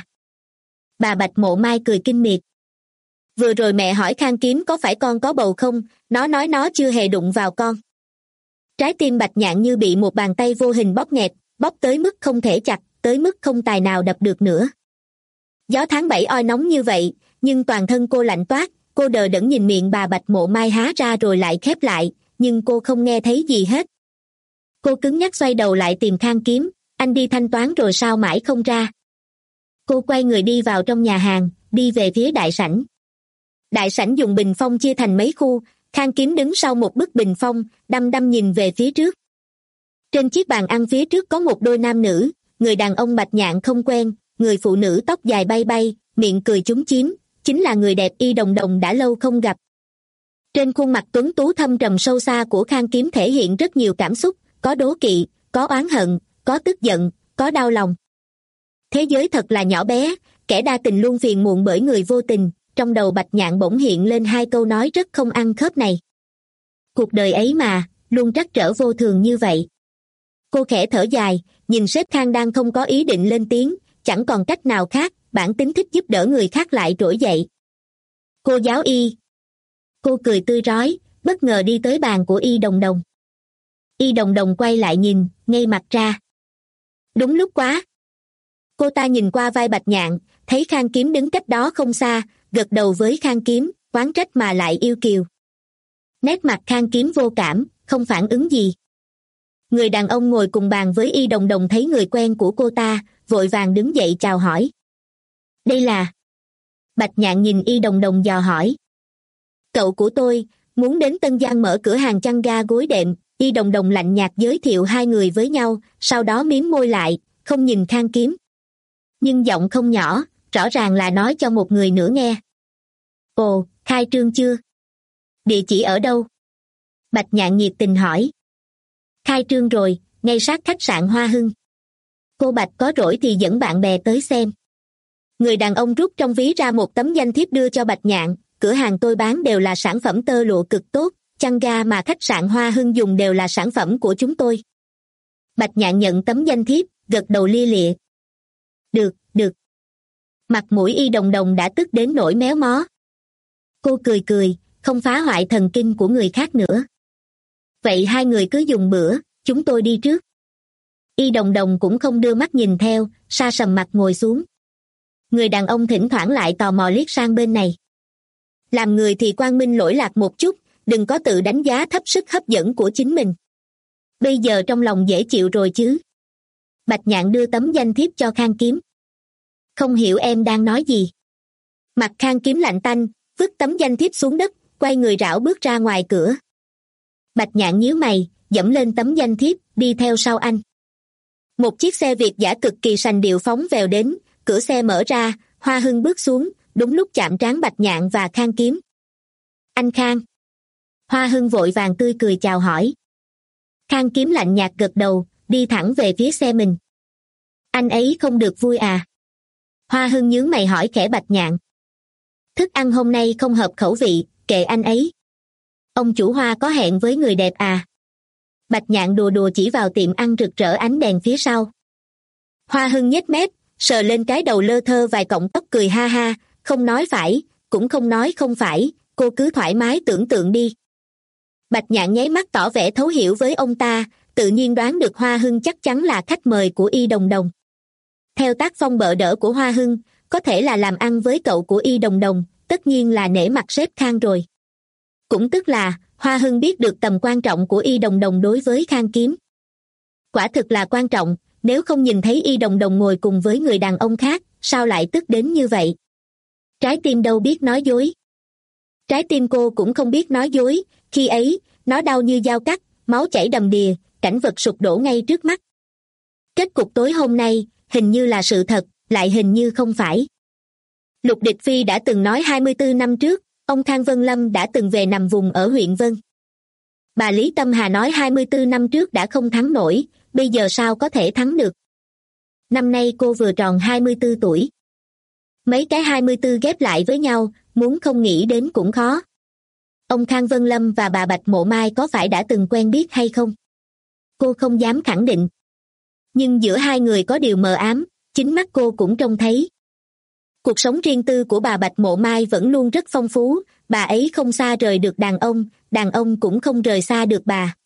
Bà Bạch Mộ Mai cười kinh miệt. Vừa rồi mẹ hỏi Khang Kiếm có phải con có bầu không, nó nói nó chưa hề đụng vào con. Trái tim Bạch Nhạn như bị một bàn tay vô hình bóp nghẹt, bóp tới mức không thể chặt, tới mức không tài nào đập được nữa. Gió tháng bảy oi nóng như vậy, nhưng toàn thân cô lạnh toát, cô đờ đẫn nhìn miệng bà Bạch Mộ Mai há ra rồi lại khép lại, nhưng cô không nghe thấy gì hết. Cô cứng nhắc xoay đầu lại tìm Khang Kiếm, anh đi thanh toán rồi sao mãi không ra. Cô quay người đi vào trong nhà hàng, đi về phía đại sảnh. Đại sảnh dùng bình phong chia thành mấy khu, Khang Kiếm đứng sau một bức bình phong, đăm đăm nhìn về phía trước. Trên chiếc bàn ăn phía trước có một đôi nam nữ, người đàn ông Bạch Nhạn không quen, người phụ nữ tóc dài bay bay, miệng cười chúm chím, chính là người đẹp Y Đồng Đồng đã lâu không gặp. Trên khuôn mặt tuấn tú thâm trầm sâu xa của Khang Kiếm thể hiện rất nhiều cảm xúc, có đố kỵ, có oán hận, có tức giận, có đau lòng. Thế giới thật là nhỏ bé, kẻ đa tình luôn phiền muộn bởi người vô tình, trong đầu Bạch Nhạn bỗng hiện lên hai câu nói rất không ăn khớp này. Cuộc đời ấy mà, luôn trắc trở vô thường như vậy. Cô khẽ thở dài, nhìn sếp Khang đang không có ý định lên tiếng, chẳng còn cách nào khác, bản tính thích giúp đỡ người khác lại trỗi dậy. Cô giáo Y. Cô cười tươi rói, bất ngờ đi tới bàn của Y Đồng Đồng. Y Đồng Đồng quay lại nhìn, ngây mặt ra. Đúng lúc quá. Cô ta nhìn qua vai Bạch Nhạn, thấy Khang Kiếm đứng cách đó không xa, gật đầu với Khang Kiếm, oán trách mà lại yêu kiều. Nét mặt Khang Kiếm vô cảm, không phản ứng gì. Người đàn ông ngồi cùng bàn với Y Đồng Đồng thấy người quen của cô ta, vội vàng đứng dậy chào hỏi. Đây là... Bạch Nhạn nhìn Y Đồng Đồng dò hỏi. Cậu của tôi, muốn đến Tân Giang mở cửa hàng chăn ga gối đệm. Y Đồng Đồng lạnh nhạt giới thiệu hai người với nhau, sau đó mím môi lại, không nhìn Khang Kiếm. Nhưng giọng không nhỏ, rõ ràng là nói cho một người nữa nghe. Ồ, khai trương chưa? Địa chỉ ở đâu? Bạch Nhạn nhiệt tình hỏi. Khai trương rồi, ngay sát khách sạn Hoa Hưng. Cô Bạch có rỗi thì dẫn bạn bè tới xem. Người đàn ông rút trong ví ra một tấm danh thiếp đưa cho Bạch Nhạn. Cửa hàng tôi bán đều là sản phẩm tơ lụa cực tốt, chăn ga mà khách sạn Hoa Hưng dùng đều là sản phẩm của chúng tôi. Bạch Nhạn nhận tấm danh thiếp, gật đầu lia lịa. Được, được. Mặt mũi Y Đồng Đồng đã tức đến nỗi méo mó. Cô cười cười, không phá hoại thần kinh của người khác nữa. Vậy hai người cứ dùng bữa, chúng tôi đi trước. Y Đồng Đồng cũng không đưa mắt nhìn theo, sa sầm mặt ngồi xuống. Người đàn ông thỉnh thoảng lại tò mò liếc sang bên này. Làm người thì quang minh lỗi lạc một chút, đừng có tự đánh giá thấp sức hấp dẫn của chính mình. Bây giờ trong lòng dễ chịu rồi chứ. Bạch Nhạn đưa tấm danh thiếp cho Khang Kiếm. Không hiểu em đang nói gì. Mặt Khang Kiếm lạnh tanh, vứt tấm danh thiếp xuống đất, quay người rảo bước ra ngoài cửa. Bạch Nhạn nhíu mày, dẫm lên tấm danh thiếp, đi theo sau anh. Một chiếc xe Việt dã cực kỳ sành điệu phóng vèo đến, cửa xe mở ra, Hoa Hưng bước xuống, đúng lúc chạm trán Bạch Nhạn và Khang Kiếm. Anh Khang. Hoa Hưng vội vàng tươi cười chào hỏi. Khang Kiếm lạnh nhạt gật đầu, đi thẳng về phía xe mình. Anh ấy không được vui à? Hoa Hưng nhướng mày hỏi khẽ Bạch Nhạn. Thức ăn hôm nay không hợp khẩu vị, kệ anh ấy. Ông chủ Hoa có hẹn với người đẹp à? Bạch Nhạn đùa đùa chỉ vào tiệm ăn rực rỡ ánh đèn phía sau. Hoa Hưng nhếch mép, sờ lên cái đầu lơ thơ vài cọng tóc cười ha ha, không nói phải, cũng không nói không phải, cô cứ thoải mái tưởng tượng đi. Bạch Nhạn nháy mắt tỏ vẻ thấu hiểu với ông ta, tự nhiên đoán được Hoa Hưng chắc chắn là khách mời của Y Đồng Đồng. Theo tác phong bợ đỡ của Hoa Hưng, có thể là làm ăn với cậu của Y Đồng Đồng, tất nhiên là nể mặt sếp Khang rồi. Cũng tức là, Hoa Hưng biết được tầm quan trọng của Y Đồng Đồng đối với Khang Kiếm. Quả thực là quan trọng, nếu không nhìn thấy Y Đồng Đồng ngồi cùng với người đàn ông khác, sao lại tức đến như vậy? Trái tim đâu biết nói dối. Trái tim cô cũng không biết nói dối, khi ấy, nó đau như dao cắt, máu chảy đầm đìa, cảnh vật sụp đổ ngay trước mắt. Kết cục tối hôm nay, hình như là sự thật, lại hình như không phải. Lục Địch Phi đã từng nói hai mươi tư năm trước, ông Khang Vân Lâm đã từng về nằm vùng ở huyện Vân. Bà Lý Tâm Hà nói hai mươi tư năm trước đã không thắng nổi, bây giờ sao có thể thắng được. Năm nay cô vừa tròn hai mươi tư tuổi. Mấy cái hai mươi tư ghép lại với nhau, muốn không nghĩ đến cũng khó. Ông Khang Vân Lâm và bà Bạch Mộ Mai có phải đã từng quen biết hay không? Cô không dám khẳng định. Nhưng giữa hai người có điều mờ ám, chính mắt cô cũng trông thấy. Cuộc sống riêng tư của bà Bạch Mộ Mai vẫn luôn rất phong phú, bà ấy không xa rời được đàn ông, đàn ông cũng không rời xa được bà.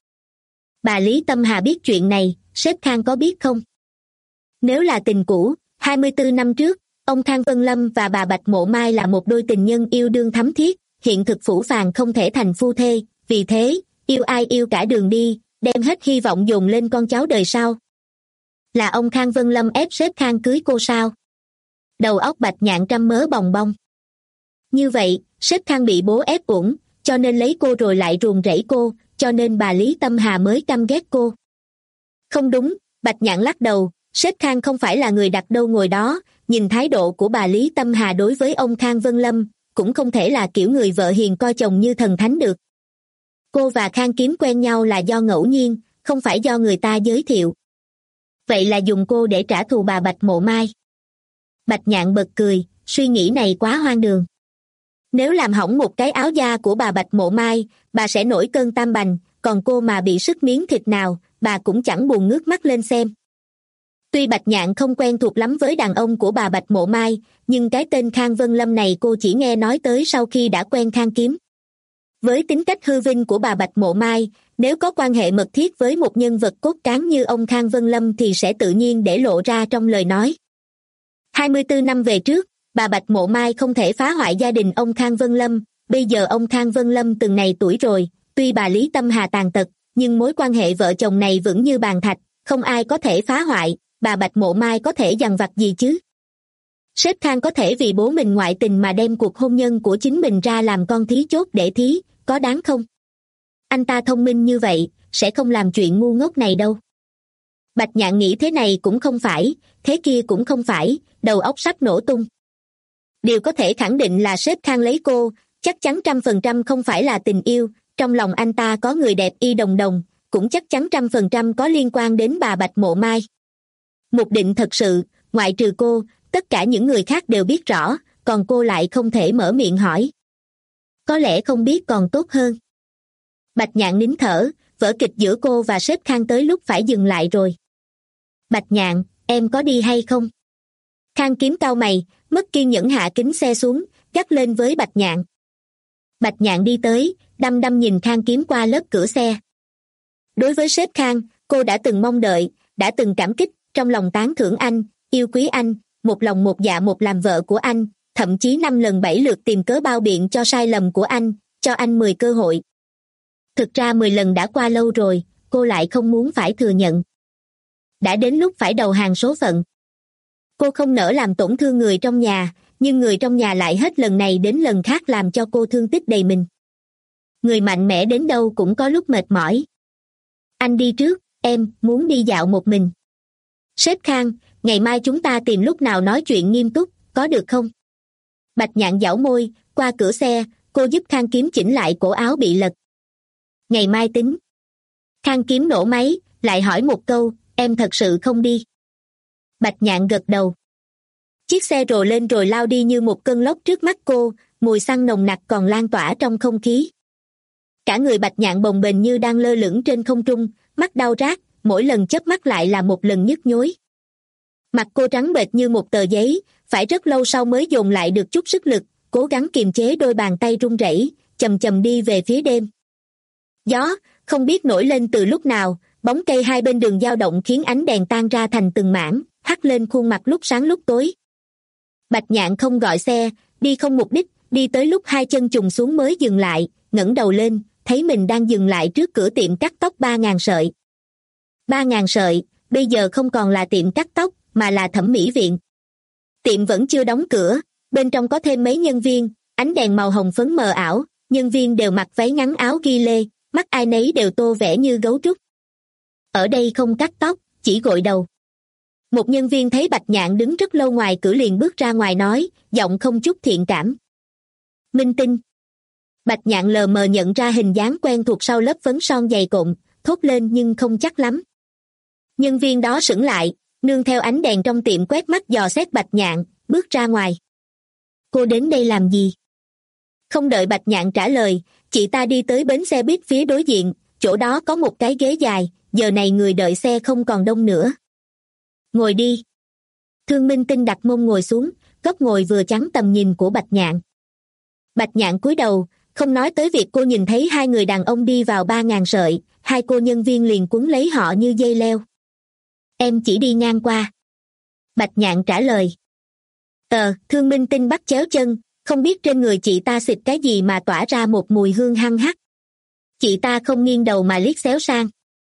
Bà Lý Tâm Hà biết chuyện này, sếp Khang có biết không? Nếu là tình cũ, hai mươi tư năm trước, ông Khang Vân Lâm và bà Bạch Mộ Mai là một đôi tình nhân yêu đương thắm thiết, hiện thực phũ phàng không thể thành phu thê, vì thế, yêu ai yêu cả đường đi, đem hết hy vọng dồn lên con cháu đời sau. Là ông Khang Vân Lâm ép sếp Khang cưới cô sao? Đầu óc Bạch Nhạn trăm mớ bòng bong. Như vậy, sếp Khang bị bố ép uổng, cho nên lấy cô rồi lại ruồng rẫy cô, cho nên bà Lý Tâm Hà mới căm ghét cô. Không đúng, Bạch Nhạn lắc đầu, sếp Khang không phải là người đặt đâu ngồi đó, nhìn thái độ của bà Lý Tâm Hà đối với ông Khang Vân Lâm, cũng không thể là kiểu người vợ hiền coi chồng như thần thánh được. Cô và Khang Kiếm quen nhau là do ngẫu nhiên, không phải do người ta giới thiệu. Vậy là dùng cô để trả thù bà Bạch Mộ Mai. Bạch Nhạn bật cười, suy nghĩ này quá hoang đường. Nếu làm hỏng một cái áo da của bà Bạch Mộ Mai, bà sẽ nổi cơn tam bành, còn cô mà bị sứt miếng thịt nào, bà cũng chẳng buồn ngước mắt lên xem. Tuy Bạch Nhạn không quen thuộc lắm với đàn ông của bà Bạch Mộ Mai, nhưng cái tên Khang Vân Lâm này cô chỉ nghe nói tới sau khi đã quen Khang Kiếm. Với tính cách hư vinh của bà Bạch Mộ Mai, nếu có quan hệ mật thiết với một nhân vật cốt cán như ông Khang Vân Lâm thì sẽ tự nhiên để lộ ra trong lời nói. hai mươi tư năm về trước, bà Bạch Mộ Mai không thể phá hoại gia đình ông Khang Vân Lâm, bây giờ ông Khang Vân Lâm từng này tuổi rồi, tuy bà Lý Tâm Hà tàn tật, nhưng mối quan hệ vợ chồng này vững như bàn thạch, không ai có thể phá hoại, bà Bạch Mộ Mai có thể dằn vặt gì chứ? Sếp Khang có thể vì bố mình ngoại tình mà đem cuộc hôn nhân của chính mình ra làm con thí chốt để thí, có đáng không? Anh ta thông minh như vậy, sẽ không làm chuyện ngu ngốc này đâu. Bạch Nhạn nghĩ thế này cũng không phải, thế kia cũng không phải, đầu óc sắp nổ tung. Điều có thể khẳng định là sếp Khang lấy cô, chắc chắn trăm phần trăm không phải là tình yêu, trong lòng anh ta có người đẹp Y Đồng Đồng, cũng chắc chắn trăm phần trăm có liên quan đến bà Bạch Mộ Mai. Mục định thật sự, ngoại trừ cô, tất cả những người khác đều biết rõ, còn cô lại không thể mở miệng hỏi. Có lẽ không biết còn tốt hơn. Bạch Nhạn nín thở, vở kịch giữa cô và sếp Khang tới lúc phải dừng lại rồi. Bạch Nhạn, em có đi hay không? Khang Kiếm cau mày, mất kiên nhẫn hạ kính xe xuống, gắt lên với Bạch Nhạn. Bạch Nhạn đi tới, đăm đăm nhìn Khang Kiếm qua lớp cửa xe. Đối với sếp Khang, cô đã từng mong đợi, đã từng cảm kích, trong lòng tán thưởng anh, yêu quý anh, một lòng một dạ một làm vợ của anh, thậm chí năm lần bảy lượt tìm cớ bao biện cho sai lầm của anh, cho anh mười cơ hội. Thực ra mười lần đã qua lâu rồi, cô lại không muốn phải thừa nhận. Đã đến lúc phải đầu hàng số phận. Cô không nỡ làm tổn thương người trong nhà, nhưng người trong nhà lại hết lần này đến lần khác làm cho cô thương tích đầy mình. Người mạnh mẽ đến đâu cũng có lúc mệt mỏi. Anh đi trước, em muốn đi dạo một mình. Sếp Khang, ngày mai chúng ta tìm lúc nào nói chuyện nghiêm túc, có được không? Bạch Nhạn giãu môi, qua cửa xe, cô giúp Khang Kiếm chỉnh lại cổ áo bị lật. Ngày mai tính. Khang Kiếm nổ máy, lại hỏi một câu, em thật sự không đi. Bạch Nhạn gật đầu. Chiếc xe rồ lên rồi lao đi như một cơn lốc trước mắt cô, mùi xăng nồng nặc còn lan tỏa trong không khí. Cả người Bạch Nhạn bồng bềnh như đang lơ lửng trên không trung, mắt đau rát, mỗi lần chớp mắt lại là một lần nhức nhối. Mặt cô trắng bệch như một tờ giấy, phải rất lâu sau mới dồn lại được chút sức lực, cố gắng kiềm chế đôi bàn tay run rẩy, chầm chầm đi về phía đêm. Gió, không biết nổi lên từ lúc nào, bóng cây hai bên đường dao động khiến ánh đèn tan ra thành từng mảng, hắt lên khuôn mặt lúc sáng lúc tối. Bạch Nhạn không gọi xe, đi không mục đích, đi tới lúc hai chân chùng xuống mới dừng lại, ngẩng đầu lên, thấy mình đang dừng lại trước cửa tiệm cắt tóc ba ngàn sợi. Ba ngàn sợi, bây giờ không còn là tiệm cắt tóc, mà là thẩm mỹ viện. Tiệm vẫn chưa đóng cửa, bên trong có thêm mấy nhân viên, ánh đèn màu hồng phấn mờ ảo, nhân viên đều mặc váy ngắn áo ghi lê, mắt ai nấy đều tô vẽ như gấu trúc. Ở đây không cắt tóc, chỉ gội đầu. Một nhân viên thấy Bạch Nhạn đứng rất lâu ngoài cửa liền bước ra ngoài nói, giọng không chút thiện cảm. Minh Tinh. Bạch Nhạn lờ mờ nhận ra hình dáng quen thuộc sau lớp phấn son dày cộm, thốt lên nhưng không chắc lắm. Nhân viên đó sững lại, nương theo ánh đèn trong tiệm quét mắt dò xét Bạch Nhạn, bước ra ngoài. Cô đến đây làm gì? Không đợi Bạch Nhạn trả lời, chị ta đi tới bến xe buýt phía đối diện, chỗ đó có một cái ghế dài, giờ này người đợi xe không còn đông nữa. Ngồi đi. Thương Minh Tinh đặt mông ngồi xuống, góc ngồi vừa chắn tầm nhìn của Bạch Nhạn. Bạch Nhạn cúi đầu, không nói tới việc cô nhìn thấy hai người đàn ông đi vào ba ngàn sợi, hai cô nhân viên liền quấn lấy họ như dây leo. Em chỉ đi ngang qua. Bạch Nhạn trả lời. Tờ, Thương Minh Tinh bắt chéo chân, không biết trên người chị ta xịt cái gì mà tỏa ra một mùi hương hăng hắc. Chị ta không nghiêng đầu mà liếc xéo sang.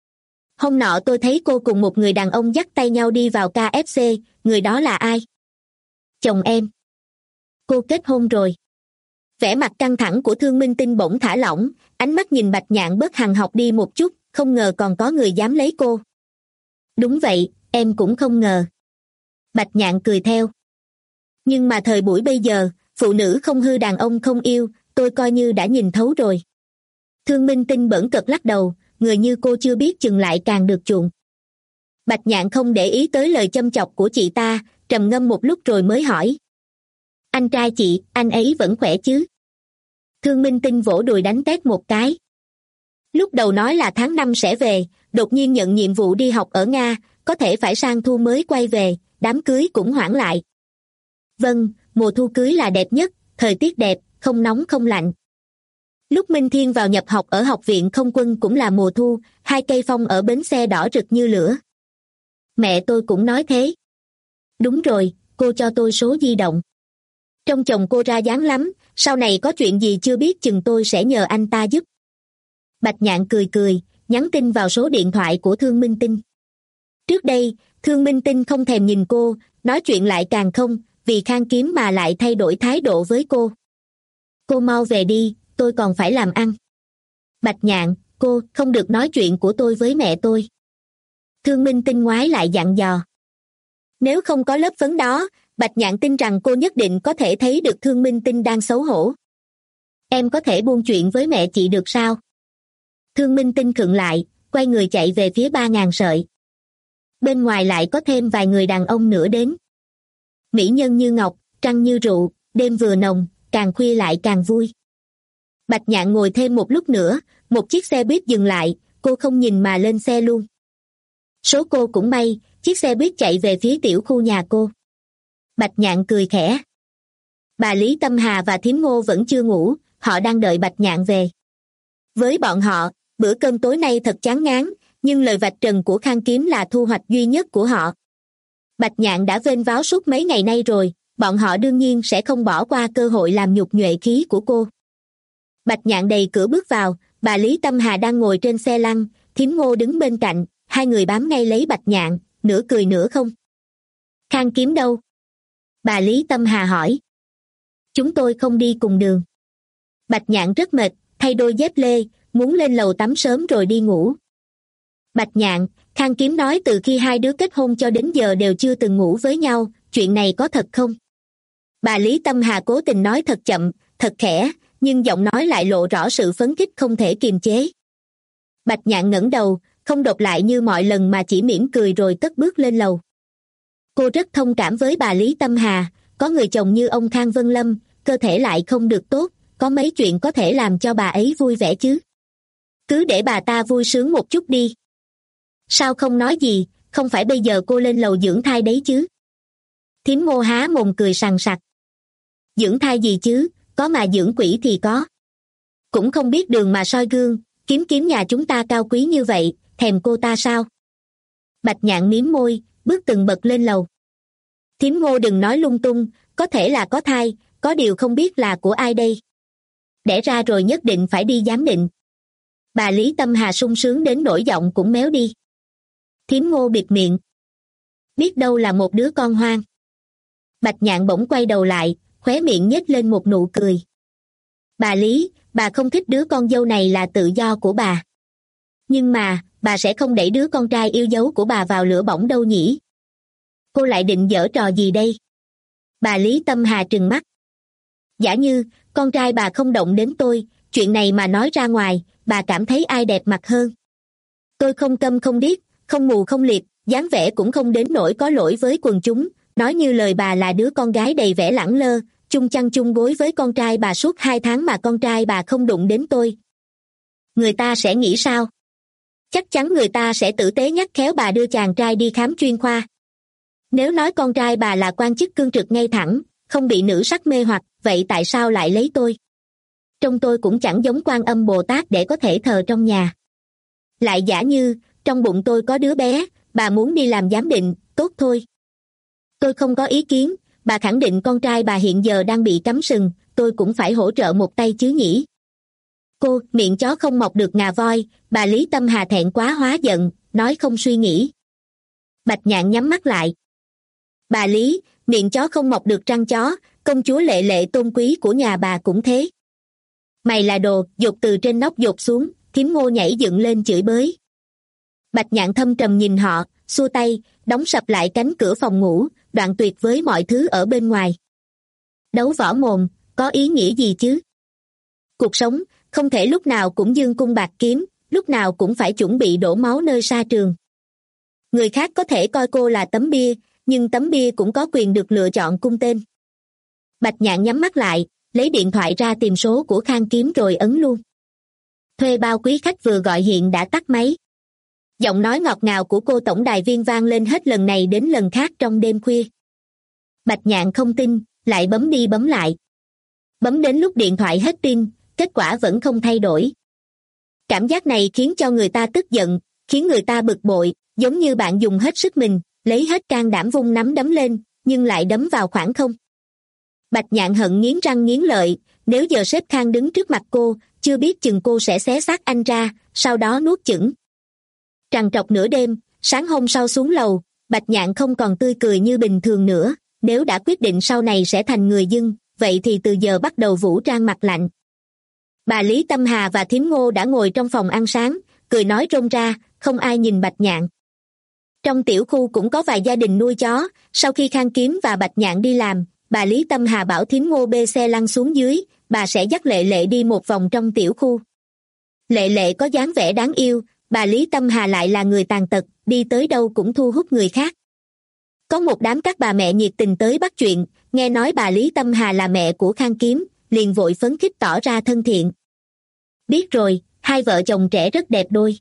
Hôm nọ tôi thấy cô cùng một người đàn ông dắt tay nhau đi vào ca ép xê, người đó là ai? Chồng em. Cô kết hôn rồi. Vẻ mặt căng thẳng của Thương Minh Tinh bỗng thả lỏng, ánh mắt nhìn Bạch Nhạn bớt hằn học đi một chút, không ngờ còn có người dám lấy cô. Đúng vậy, em cũng không ngờ. Bạch Nhạn cười theo. Nhưng mà thời buổi bây giờ, phụ nữ không hư đàn ông không yêu, tôi coi như đã nhìn thấu rồi. Thương Minh Tinh bỡn cợt lắc đầu, người như cô chưa biết chừng lại càng được chuộng. Bạch Nhạn không để ý tới lời châm chọc của chị ta, trầm ngâm một lúc rồi mới hỏi. Anh trai chị, anh ấy vẫn khỏe chứ? Thương Minh Tinh vỗ đùi đánh tét một cái. Lúc đầu nói là tháng năm sẽ về, đột nhiên nhận nhiệm vụ đi học ở Nga, có thể phải sang thu mới quay về, đám cưới cũng hoãn lại. Vâng, mùa thu cưới là đẹp nhất, thời tiết đẹp, không nóng không lạnh. Lúc Minh Thiên vào nhập học ở học viện không quân cũng là mùa thu, hai cây phong ở bến xe đỏ rực như lửa. Mẹ tôi cũng nói thế. Đúng rồi, cô cho tôi số di động. Trông chồng cô ra dáng lắm, sau này có chuyện gì chưa biết chừng tôi sẽ nhờ anh ta giúp. Bạch Nhạn cười cười, nhắn tin vào số điện thoại của Thương Minh Tinh. Trước đây, Thương Minh Tinh không thèm nhìn cô, nói chuyện lại càng không, vì Khang Kiếm mà lại thay đổi thái độ với cô. Cô mau về đi, tôi còn phải làm ăn. Bạch Nhạn, cô không được nói chuyện của tôi với mẹ tôi. Thương Minh Tinh ngoái lại dặn dò. Nếu không có lớp phấn đó, Bạch Nhạn tin rằng cô nhất định có thể thấy được Thương Minh Tinh đang xấu hổ. Em có thể buôn chuyện với mẹ chị được sao? Thương Minh Tinh khựng lại, quay người chạy về phía ba ngàn sợi. Bên ngoài lại có thêm vài người đàn ông nữa đến. Mỹ nhân như ngọc, trăng như rượu, đêm vừa nồng, càng khuya lại càng vui. Bạch Nhạn ngồi thêm một lúc nữa, một chiếc xe buýt dừng lại, cô không nhìn mà lên xe luôn. Số cô cũng may, chiếc xe buýt chạy về phía tiểu khu nhà cô. Bạch Nhạn cười khẽ. Bà Lý Tâm Hà và Thím Ngô vẫn chưa ngủ, họ đang đợi Bạch Nhạn về. Với bọn họ, bữa cơm tối nay thật chán ngán, nhưng lời vạch trần của Khang Kiếm là thu hoạch duy nhất của họ. Bạch Nhạn đã vênh váo suốt mấy ngày nay rồi, bọn họ đương nhiên sẽ không bỏ qua cơ hội làm nhục nhuệ khí của cô. Bạch Nhạn đầy cửa bước vào, bà Lý Tâm Hà đang ngồi trên xe lăn, Thím Ngô đứng bên cạnh, hai người bám ngay lấy Bạch Nhạn, nửa cười nửa không. Khang Kiếm đâu? Bà Lý Tâm Hà hỏi. Chúng tôi không đi cùng đường. Bạch Nhạn rất mệt, thay đôi dép lê, muốn lên lầu tắm sớm rồi đi ngủ. Bạch Nhạn, Khang Kiếm nói từ khi hai đứa kết hôn cho đến giờ đều chưa từng ngủ với nhau, chuyện này có thật không? Bà Lý Tâm Hà cố tình nói thật chậm, thật khẽ, nhưng giọng nói lại lộ rõ sự phấn khích không thể kiềm chế. Bạch Nhạn ngẩng đầu, không đột lại như mọi lần mà chỉ mỉm cười rồi cất bước lên lầu. Cô rất thông cảm với bà Lý Tâm Hà, có người chồng như ông Khang Vân Lâm, cơ thể lại không được tốt, có mấy chuyện có thể làm cho bà ấy vui vẻ chứ. Cứ để bà ta vui sướng một chút đi. Sao không nói gì, không phải bây giờ cô lên lầu dưỡng thai đấy chứ? Thím Ngô há mồm cười sằng sặc. Dưỡng thai gì chứ, có mà dưỡng quỷ thì có. Cũng không biết đường mà soi gương, Kiếm Kiếm nhà chúng ta cao quý như vậy, thèm cô ta sao? Bạch Nhạn mím môi, bước từng bậc lên lầu. Thím Ngô đừng nói lung tung, có thể là có thai, có điều không biết là của ai đây. đẻ ra rồi nhất định phải đi giám định. Bà Lý Tâm Hà sung sướng đến nỗi giọng cũng méo đi. Thím Ngô bịt miệng. Biết đâu là một đứa con hoang. Bạch Nhạn bỗng quay đầu lại, khóe miệng nhếch lên một nụ cười. Bà Lý, bà không thích đứa con dâu này là tự do của bà. Nhưng mà, bà sẽ không đẩy đứa con trai yêu dấu của bà vào lửa bỏng đâu nhỉ? Cô lại định giở trò gì đây? Bà Lý Tâm Hà trừng mắt. Giả như, con trai bà không động đến tôi, chuyện này mà nói ra ngoài, bà cảm thấy ai đẹp mặt hơn? Tôi không câm không điếc, không mù không liệt, dáng vẻ cũng không đến nỗi có lỗi với quần chúng, nói như lời bà là đứa con gái đầy vẻ lẳng lơ, chung chăn chung gối với con trai bà suốt hai tháng mà con trai bà không đụng đến tôi. Người ta sẽ nghĩ sao? Chắc chắn người ta sẽ tử tế nhắc khéo bà đưa chàng trai đi khám chuyên khoa. Nếu nói con trai bà là quan chức cương trực ngay thẳng, không bị nữ sắc mê hoặc, vậy tại sao lại lấy tôi? Trong tôi cũng chẳng giống Quan Âm Bồ Tát để có thể thờ trong nhà. Lại giả như, trong bụng tôi có đứa bé, bà muốn đi làm giám định, tốt thôi. Tôi không có ý kiến, bà khẳng định con trai bà hiện giờ đang bị cắm sừng, tôi cũng phải hỗ trợ một tay chứ nhỉ. Cô, miệng chó không mọc được ngà voi, bà Lý Tâm Hà thẹn quá hóa giận, nói không suy nghĩ. Bạch Nhạn nhắm mắt lại. Bà Lý, miệng chó không mọc được răng chó, công chúa Lệ Lệ tôn quý của nhà bà cũng thế. Mày là đồ, dột từ trên nóc dột xuống, thím Ngô nhảy dựng lên chửi bới. Bạch Nhạn thâm trầm nhìn họ, xua tay, đóng sập lại cánh cửa phòng ngủ, đoạn tuyệt với mọi thứ ở bên ngoài. Đấu võ mồm, có ý nghĩa gì chứ? Cuộc sống, không thể lúc nào cũng dương cung bạc kiếm, lúc nào cũng phải chuẩn bị đổ máu nơi sa trường. Người khác có thể coi cô là tấm bia, nhưng tấm bia cũng có quyền được lựa chọn cung tên. Bạch Nhạn nhắm mắt lại, lấy điện thoại ra tìm số của Khang Kiếm rồi ấn luôn. Thuê bao quý khách vừa gọi hiện đã tắt máy. Giọng nói ngọt ngào của cô tổng đài viên vang lên hết lần này đến lần khác trong đêm khuya. Bạch Nhạn không tin, lại bấm đi bấm lại. Bấm đến lúc điện thoại hết pin, kết quả vẫn không thay đổi. Cảm giác này khiến cho người ta tức giận, khiến người ta bực bội, giống như bạn dùng hết sức mình, lấy hết can đảm vung nắm đấm lên, nhưng lại đấm vào khoảng không. Bạch Nhạn hận nghiến răng nghiến lợi, nếu giờ sếp Khang đứng trước mặt cô, chưa biết chừng cô sẽ xé xác anh ra, sau đó nuốt chửng. Trằn trọc nửa đêm, sáng hôm sau xuống lầu, Bạch Nhạn không còn tươi cười như bình thường nữa, nếu đã quyết định sau này sẽ thành người dưng, vậy thì từ giờ bắt đầu vũ trang mặt lạnh. Bà Lý Tâm Hà và thím Ngô đã ngồi trong phòng ăn sáng, cười nói rôm ra, không ai nhìn Bạch Nhạn. Trong tiểu khu cũng có vài gia đình nuôi chó, sau khi Khang Kiếm và Bạch Nhạn đi làm, bà Lý Tâm Hà bảo thím Ngô bê xe lăn xuống dưới, bà sẽ dắt Lệ Lệ đi một vòng trong tiểu khu. Lệ Lệ có dáng vẻ đáng yêu, bà Lý Tâm Hà lại là người tàn tật, đi tới đâu cũng thu hút người khác. Có một đám các bà mẹ nhiệt tình tới bắt chuyện, nghe nói bà Lý Tâm Hà là mẹ của Khang Kiếm, liền vội phấn khích tỏ ra thân thiện. Biết rồi, hai vợ chồng trẻ rất đẹp đôi.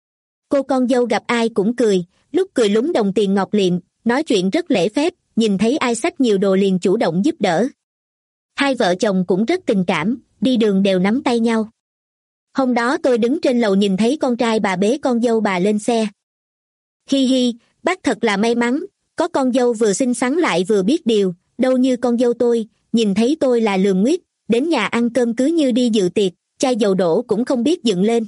Cô con dâu gặp ai cũng cười, lúc cười lúng đồng tiền ngọc liệm, nói chuyện rất lễ phép, nhìn thấy ai xách nhiều đồ liền chủ động giúp đỡ. Hai vợ chồng cũng rất tình cảm, đi đường đều nắm tay nhau. Hôm đó tôi đứng trên lầu nhìn thấy con trai bà bế con dâu bà lên xe. Hi hi, bác thật là may mắn, có con dâu vừa xinh xắn lại vừa biết điều, đâu như con dâu tôi, nhìn thấy tôi là lườm nguyết, đến nhà ăn cơm cứ như đi dự tiệc, chai dầu đổ cũng không biết dựng lên.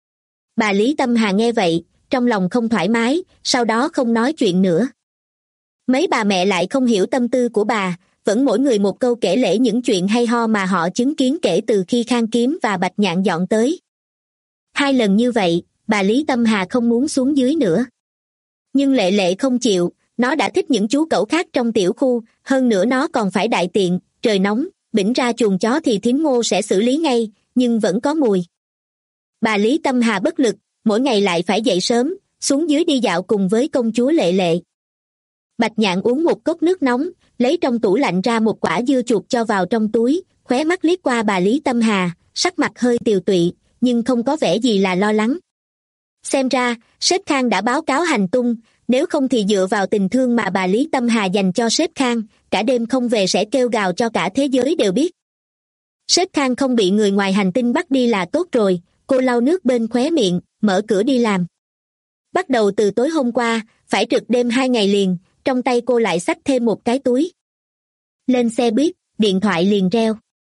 Bà Lý Tâm Hà nghe vậy, trong lòng không thoải mái, sau đó không nói chuyện nữa. Mấy bà mẹ lại không hiểu tâm tư của bà, vẫn mỗi người một câu kể lể những chuyện hay ho mà họ chứng kiến kể từ khi Khang Kiếm và Bạch Nhạn dọn tới. Hai lần như vậy, bà Lý Tâm Hà không muốn xuống dưới nữa. Nhưng Lệ Lệ không chịu, nó đã thích những chú cẩu khác trong tiểu khu, hơn nữa nó còn phải đại tiện, trời nóng, bỉnh ra chuồng chó thì thím Ngô sẽ xử lý ngay, nhưng vẫn có mùi. Bà Lý Tâm Hà bất lực, mỗi ngày lại phải dậy sớm, xuống dưới đi dạo cùng với công chúa Lệ Lệ. Bạch Nhạn uống một cốc nước nóng, lấy trong tủ lạnh ra một quả dưa chuột cho vào trong túi, khóe mắt liếc qua bà Lý Tâm Hà, sắc mặt hơi tiều tụy, nhưng không có vẻ gì là lo lắng. Xem ra, sếp Khang đã báo cáo hành tung, nếu không thì dựa vào tình thương mà bà Lý Tâm Hà dành cho sếp Khang, cả đêm không về sẽ kêu gào cho cả thế giới đều biết. Sếp Khang không bị người ngoài hành tinh bắt đi là tốt rồi, cô lau nước bên khóe miệng, mở cửa đi làm. Bắt đầu từ tối hôm qua, phải trực đêm hai ngày liền, trong tay cô lại xách thêm một cái túi. Lên xe buýt, điện thoại liền reo.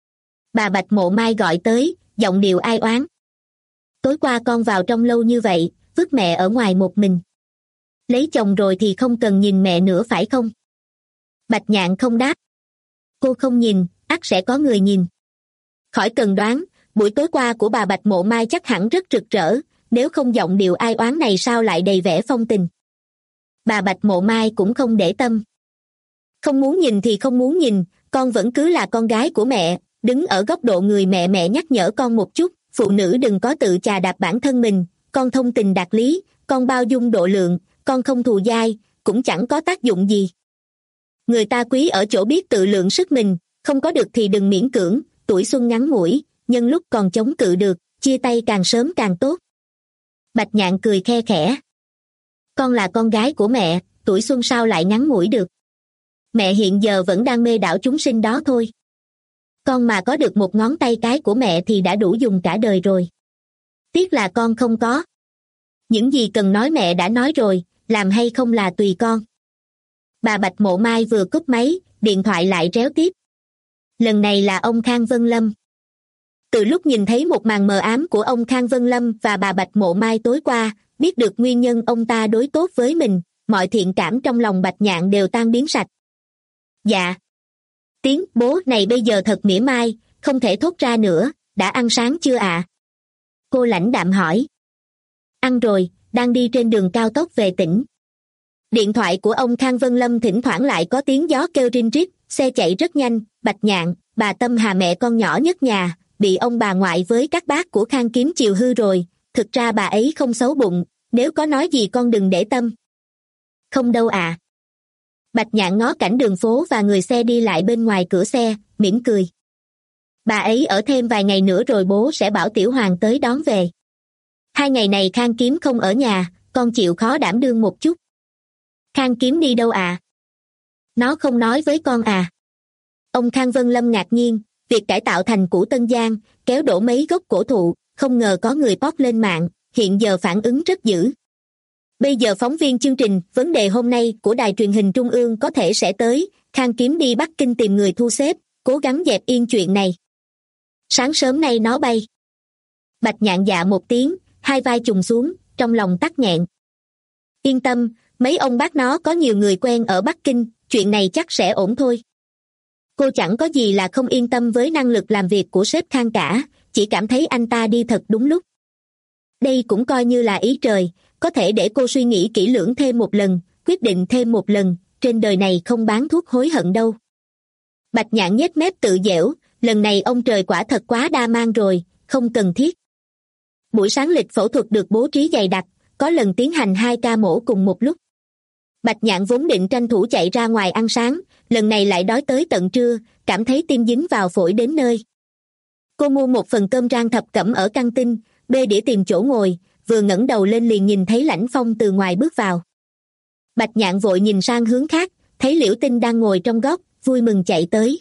Bà Bạch Mộ Mai gọi tới, giọng điệu ai oán. Tối qua con vào trong lâu như vậy, vứt mẹ ở ngoài một mình. Lấy chồng rồi thì không cần nhìn mẹ nữa phải không? Bạch Nhạn không đáp. Cô không nhìn, ắt sẽ có người nhìn. Khỏi cần đoán, buổi tối qua của bà Bạch Mộ Mai chắc hẳn rất rực rỡ, nếu không giọng điệu ai oán này sao lại đầy vẻ phong tình. Bà Bạch Mộ Mai cũng không để tâm. Không muốn nhìn thì không muốn nhìn, con vẫn cứ là con gái của mẹ, đứng ở góc độ người mẹ mẹ nhắc nhở con một chút, phụ nữ đừng có tự chà đạp bản thân mình, con thông tình đạt lý, con bao dung độ lượng, con không thù dai, cũng chẳng có tác dụng gì. Người ta quý ở chỗ biết tự lượng sức mình, không có được thì đừng miễn cưỡng, tuổi xuân ngắn ngủi, nhân lúc còn chống cự được, chia tay càng sớm càng tốt. Bạch Nhạn cười khe khẽ. Con là con gái của mẹ, tuổi xuân sao lại ngắn ngủi được. Mẹ hiện giờ vẫn đang mê đảo chúng sinh đó thôi. Con mà có được một ngón tay cái của mẹ thì đã đủ dùng cả đời rồi. Tiếc là con không có. Những gì cần nói mẹ đã nói rồi, làm hay không là tùy con. Bà Bạch Mộ Mai vừa cúp máy, điện thoại lại réo tiếp. Lần này là ông Khang Vân Lâm. Từ lúc nhìn thấy một màn mờ ám của ông Khang Vân Lâm và bà Bạch Mộ Mai tối qua, biết được nguyên nhân ông ta đối tốt với mình, mọi thiện cảm trong lòng Bạch Nhạn đều tan biến sạch. Dạ. Tiếng bố này bây giờ thật mỉa mai, không thể thốt ra nữa, đã ăn sáng chưa ạ? À? Cô lãnh đạm hỏi. Ăn rồi, đang đi trên đường cao tốc về tỉnh. Điện thoại của ông Khang Vân Lâm thỉnh thoảng lại có tiếng gió kêu rin rít, xe chạy rất nhanh. Bạch Nhạn, bà Tâm Hà mẹ con nhỏ nhất nhà, bị ông bà ngoại với các bác của Khang kiếm chiều hư rồi, thực ra bà ấy không xấu bụng, nếu có nói gì con đừng để tâm. Không đâu ạ. À. Bạch Nhạn ngó cảnh đường phố và người xe đi lại bên ngoài cửa xe, mỉm cười. Bà ấy ở thêm vài ngày nữa rồi bố sẽ bảo Tiểu Hoàng tới đón về. Hai ngày này Khang Kiếm không ở nhà, con chịu khó đảm đương một chút. Khang Kiếm đi đâu à? Nó không nói với con à? Ông Khang Vân Lâm ngạc nhiên, việc cải tạo thành củ Tân Giang, kéo đổ mấy gốc cổ thụ, không ngờ có người post lên mạng, hiện giờ phản ứng rất dữ. Bây giờ phóng viên chương trình Vấn đề hôm nay của Đài Truyền hình Trung ương có thể sẽ tới, Khang Kiếm đi Bắc Kinh tìm người thu xếp, cố gắng dẹp yên chuyện này. Sáng sớm nay nó bay. Bạch Nhạn dạ một tiếng, hai vai chùng xuống, trong lòng tắc nghẹn. Yên tâm, mấy ông bác nó có nhiều người quen ở Bắc Kinh, chuyện này chắc sẽ ổn thôi. Cô chẳng có gì là không yên tâm với năng lực làm việc của sếp Khang cả, chỉ cảm thấy anh ta đi thật đúng lúc. Đây cũng coi như là ý trời, có thể để cô suy nghĩ kỹ lưỡng thêm một lần, quyết định thêm một lần, trên đời này không bán thuốc hối hận đâu. Bạch Nhạn nhếch mép tự giễu, lần này ông trời quả thật quá đa mang rồi, không cần thiết. Buổi sáng lịch phẫu thuật được bố trí dày đặc, có lần tiến hành hai ca mổ cùng một lúc. Bạch Nhạn vốn định tranh thủ chạy ra ngoài ăn sáng, lần này lại đói tới tận trưa, cảm thấy tim dính vào phổi đến nơi. Cô mua một phần cơm rang thập cẩm ở căng tin, bê đĩa tìm chỗ ngồi, vừa ngẩng đầu lên liền nhìn thấy Lãnh Phong từ ngoài bước vào. Bạch Nhạn vội nhìn sang hướng khác, thấy Liễu Tinh đang ngồi trong góc, vui mừng chạy tới.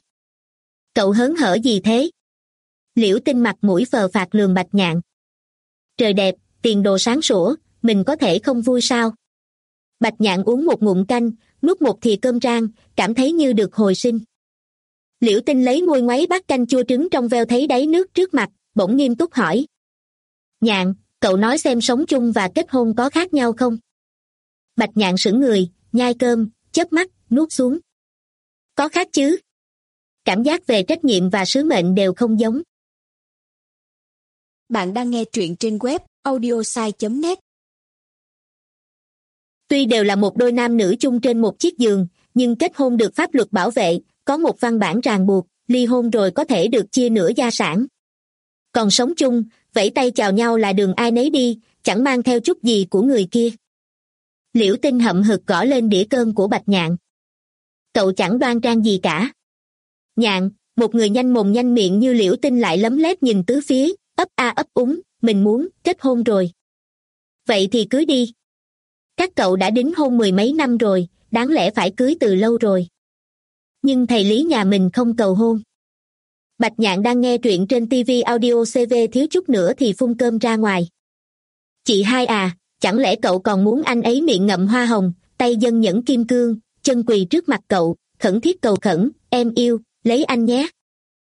Cậu hớn hở gì thế? Liễu Tinh mặt mũi phờ phạc lườm Bạch Nhạn. Trời đẹp, tiền đồ sáng sủa, mình có thể không vui sao? Bạch Nhạn uống một ngụm canh, nuốt một thìa cơm rang, cảm thấy như được hồi sinh. Liễu Tinh lấy môi ngoáy bát canh chua trứng trong veo thấy đáy nước trước mặt, bỗng nghiêm túc hỏi. Nhạn, cậu nói xem sống chung và kết hôn có khác nhau không? Bạch Nhạn sững người, nhai cơm, chớp mắt, nuốt xuống. Có khác chứ. Cảm giác về trách nhiệm và sứ mệnh đều không giống. Bạn đang nghe truyện trên web audiosai chấm net. Tuy đều là một đôi nam nữ chung trên một chiếc giường, nhưng kết hôn được pháp luật bảo vệ, có một văn bản ràng buộc, ly hôn rồi có thể được chia nửa gia sản. Còn sống chung, vẫy tay chào nhau là đường ai nấy đi, chẳng mang theo chút gì của người kia. Liễu Tinh hậm hực gõ lên đĩa cơm của Bạch Nhạn. Cậu chẳng đoan trang gì cả. Nhạn, một người nhanh mồm nhanh miệng như Liễu Tinh lại lấm lét nhìn tứ phía, ấp a ấp úng, mình muốn kết hôn rồi. Vậy thì cưới đi. Các cậu đã đính hôn mười mấy năm rồi, đáng lẽ phải cưới từ lâu rồi. Nhưng thầy Lý nhà mình không cầu hôn. Bạch Nhạn đang nghe truyện trên ti vi audio xê vê thiếu chút nữa thì phun cơm ra ngoài. Chị hai à, chẳng lẽ cậu còn muốn anh ấy miệng ngậm hoa hồng, tay dâng nhẫn kim cương, chân quỳ trước mặt cậu, khẩn thiết cầu khẩn, em yêu, lấy anh nhé.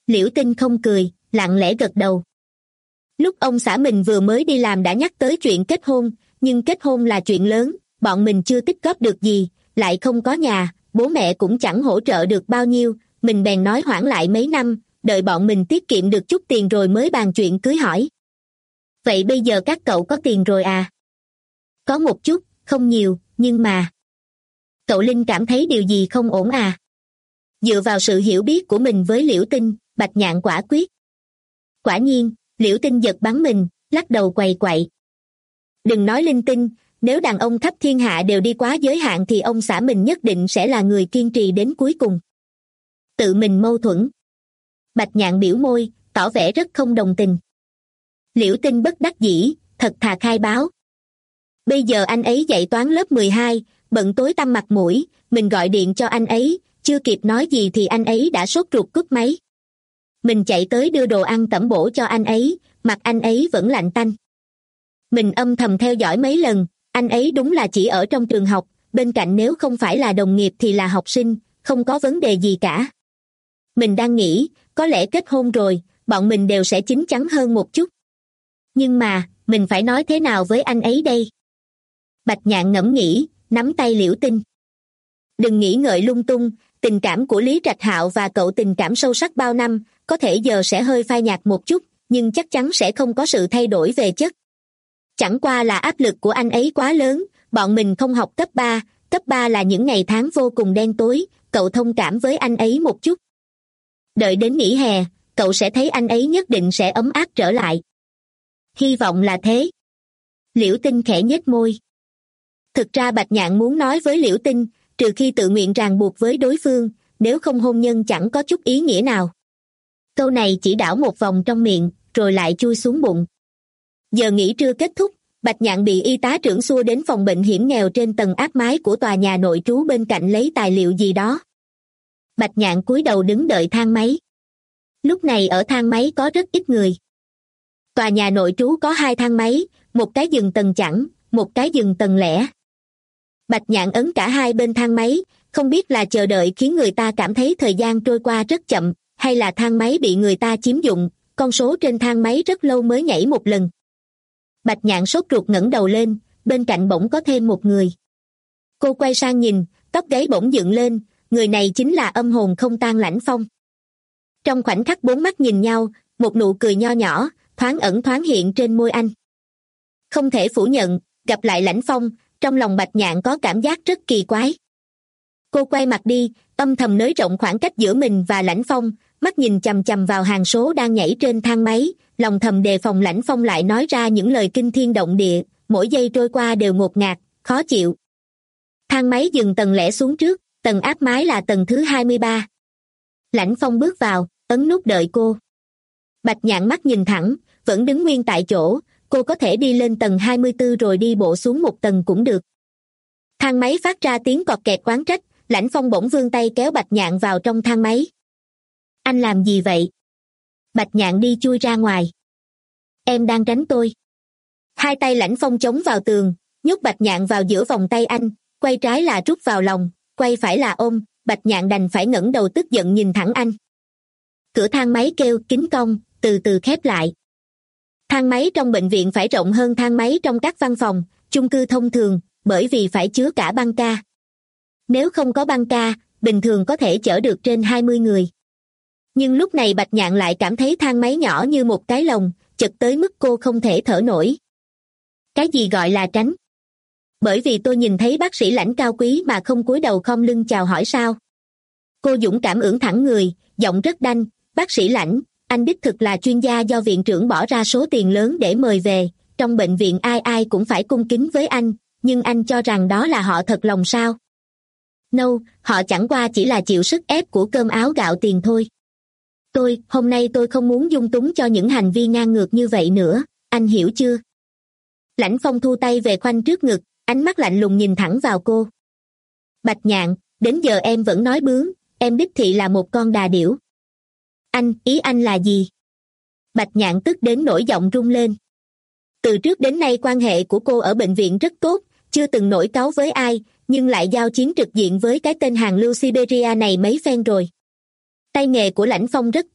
Liễu Tinh không cười, lặng lẽ gật đầu. Lúc ông xã mình vừa mới đi làm đã nhắc tới chuyện kết hôn, nhưng kết hôn là chuyện lớn, bọn mình chưa tích góp được gì, lại không có nhà, bố mẹ cũng chẳng hỗ trợ được bao nhiêu, mình bèn nói hoãn lại mấy năm, đợi bọn mình tiết kiệm được chút tiền rồi mới bàn chuyện cưới hỏi. Vậy bây giờ các cậu có tiền rồi à? Có một chút, không nhiều, nhưng mà... Cậu Linh cảm thấy điều gì không ổn à? Dựa vào sự hiểu biết của mình với Liễu Tinh, Bạch Nhạn quả quyết. Quả nhiên, Liễu Tinh giật bắn mình, lắc đầu quầy quậy. Đừng nói linh tinh, nếu đàn ông khắp thiên hạ đều đi quá giới hạn thì ông xã mình nhất định sẽ là người kiên trì đến cuối cùng. Tự mình mâu thuẫn. Bạch Nhạn biểu môi, tỏ vẻ rất không đồng tình. Liễu Tinh bất đắc dĩ, thật thà khai báo. Bây giờ anh ấy dạy toán lớp mười hai, bận tối tăm mặt mũi, mình gọi điện cho anh ấy, chưa kịp nói gì thì anh ấy đã sốt ruột cúp máy. Mình chạy tới đưa đồ ăn tẩm bổ cho anh ấy, mặt anh ấy vẫn lạnh tanh. Mình âm thầm theo dõi mấy lần, anh ấy đúng là chỉ ở trong trường học, bên cạnh nếu không phải là đồng nghiệp thì là học sinh, không có vấn đề gì cả. Mình đang nghĩ, có lẽ kết hôn rồi, bọn mình đều sẽ chín chắn hơn một chút. Nhưng mà, mình phải nói thế nào với anh ấy đây? Bạch Nhạn ngẫm nghĩ, nắm tay Liễu Tinh. Đừng nghĩ ngợi lung tung, tình cảm của Lý Trạch Hạo và cậu tình cảm sâu sắc bao năm, có thể giờ sẽ hơi phai nhạt một chút, nhưng chắc chắn sẽ không có sự thay đổi về chất. Chẳng qua là áp lực của anh ấy quá lớn, bọn mình không học cấp ba, cấp ba là những ngày tháng vô cùng đen tối, cậu thông cảm với anh ấy một chút. Đợi đến nghỉ hè, cậu sẽ thấy anh ấy nhất định sẽ ấm áp trở lại. Hy vọng là thế. Liễu Tinh khẽ nhếch môi. Thực ra Bạch Nhạn muốn nói với Liễu Tinh, trừ khi tự nguyện ràng buộc với đối phương, nếu không hôn nhân chẳng có chút ý nghĩa nào. Câu này chỉ đảo một vòng trong miệng, rồi lại chui xuống bụng. Giờ nghỉ trưa kết thúc, Bạch Nhạn bị y tá trưởng xua đến phòng bệnh hiểm nghèo trên tầng áp mái của tòa nhà nội trú bên cạnh lấy tài liệu gì đó. Bạch Nhạn cúi đầu đứng đợi thang máy. Lúc này ở thang máy có rất ít người. Tòa nhà nội trú có hai thang máy, một cái giường tầng chẵn, một cái giường tầng lẻ. Bạch Nhạn ấn cả hai bên thang máy, không biết là chờ đợi khiến người ta cảm thấy thời gian trôi qua rất chậm, hay là thang máy bị người ta chiếm dụng, con số trên thang máy rất lâu mới nhảy một lần. Bạch Nhạn sốt ruột ngẩng đầu lên, bên cạnh bỗng có thêm một người. Cô quay sang nhìn, tóc gáy bỗng dựng lên, người này chính là âm hồn không tan Lãnh Phong. Trong khoảnh khắc bốn mắt nhìn nhau, một nụ cười nho nhỏ, thoáng ẩn thoáng hiện trên môi anh. Không thể phủ nhận, gặp lại Lãnh Phong, trong lòng Bạch Nhạn có cảm giác rất kỳ quái. Cô quay mặt đi, âm thầm nới rộng khoảng cách giữa mình và Lãnh Phong, mắt nhìn chằm chằm vào hàng số đang nhảy trên thang máy, lòng thầm đề phòng Lãnh Phong lại nói ra những lời kinh thiên động địa, mỗi giây trôi qua đều ngột ngạt, khó chịu. Thang máy dừng tầng lẻ xuống trước, tầng áp mái là tầng thứ hai mươi ba. Lãnh Phong bước vào, ấn nút đợi cô. Bạch Nhạn mắt nhìn thẳng, vẫn đứng nguyên tại chỗ, cô có thể đi lên tầng hai mươi tư rồi đi bộ xuống một tầng cũng được. Thang máy phát ra tiếng cọt kẹt oán trách, Lãnh Phong bỗng vươn tay kéo Bạch Nhạn vào trong thang máy. Anh làm gì vậy? Bạch Nhạn đi chui ra ngoài. Em đang tránh tôi. Hai tay Lãnh Phong chống vào tường, nhốt Bạch Nhạn vào giữa vòng tay anh, quay trái là rút vào lòng, quay phải là ôm, Bạch Nhạn đành phải ngẩng đầu tức giận nhìn thẳng anh. Cửa thang máy kêu kính cong, từ từ khép lại. Thang máy trong bệnh viện phải rộng hơn thang máy trong các văn phòng, chung cư thông thường, bởi vì phải chứa cả băng ca. Nếu không có băng ca, bình thường có thể chở được trên hai mươi người. Nhưng lúc này Bạch Nhạn lại cảm thấy thang máy nhỏ như một cái lồng, chật tới mức cô không thể thở nổi. Cái gì gọi là tránh? Bởi vì tôi nhìn thấy bác sĩ Lãnh cao quý mà không cúi đầu khom lưng chào hỏi sao? Cô dũng cảm ưỡn thẳng người, giọng rất đanh, bác sĩ Lãnh, anh đích thực là chuyên gia do viện trưởng bỏ ra số tiền lớn để mời về, trong bệnh viện ai ai cũng phải cung kính với anh, nhưng anh cho rằng đó là họ thật lòng sao? No, họ chẳng qua chỉ là chịu sức ép của cơm áo gạo tiền thôi. Tôi, hôm nay tôi không muốn dung túng cho những hành vi ngang ngược như vậy nữa, anh hiểu chưa? Lãnh Phong thu tay về khoanh trước ngực, ánh mắt lạnh lùng nhìn thẳng vào cô. Bạch Nhạn, đến giờ em vẫn nói bướng, em đích thị là một con đà điểu. Anh, ý anh là gì? Bạch Nhạn tức đến nổi giọng rung lên. Từ trước đến nay quan hệ của cô ở bệnh viện rất tốt, chưa từng nổi cáu với ai, nhưng lại giao chiến trực diện với cái tên hàng lưu Siberia này mấy phen rồi. Tay nghề của Lãnh Phong rất tốt,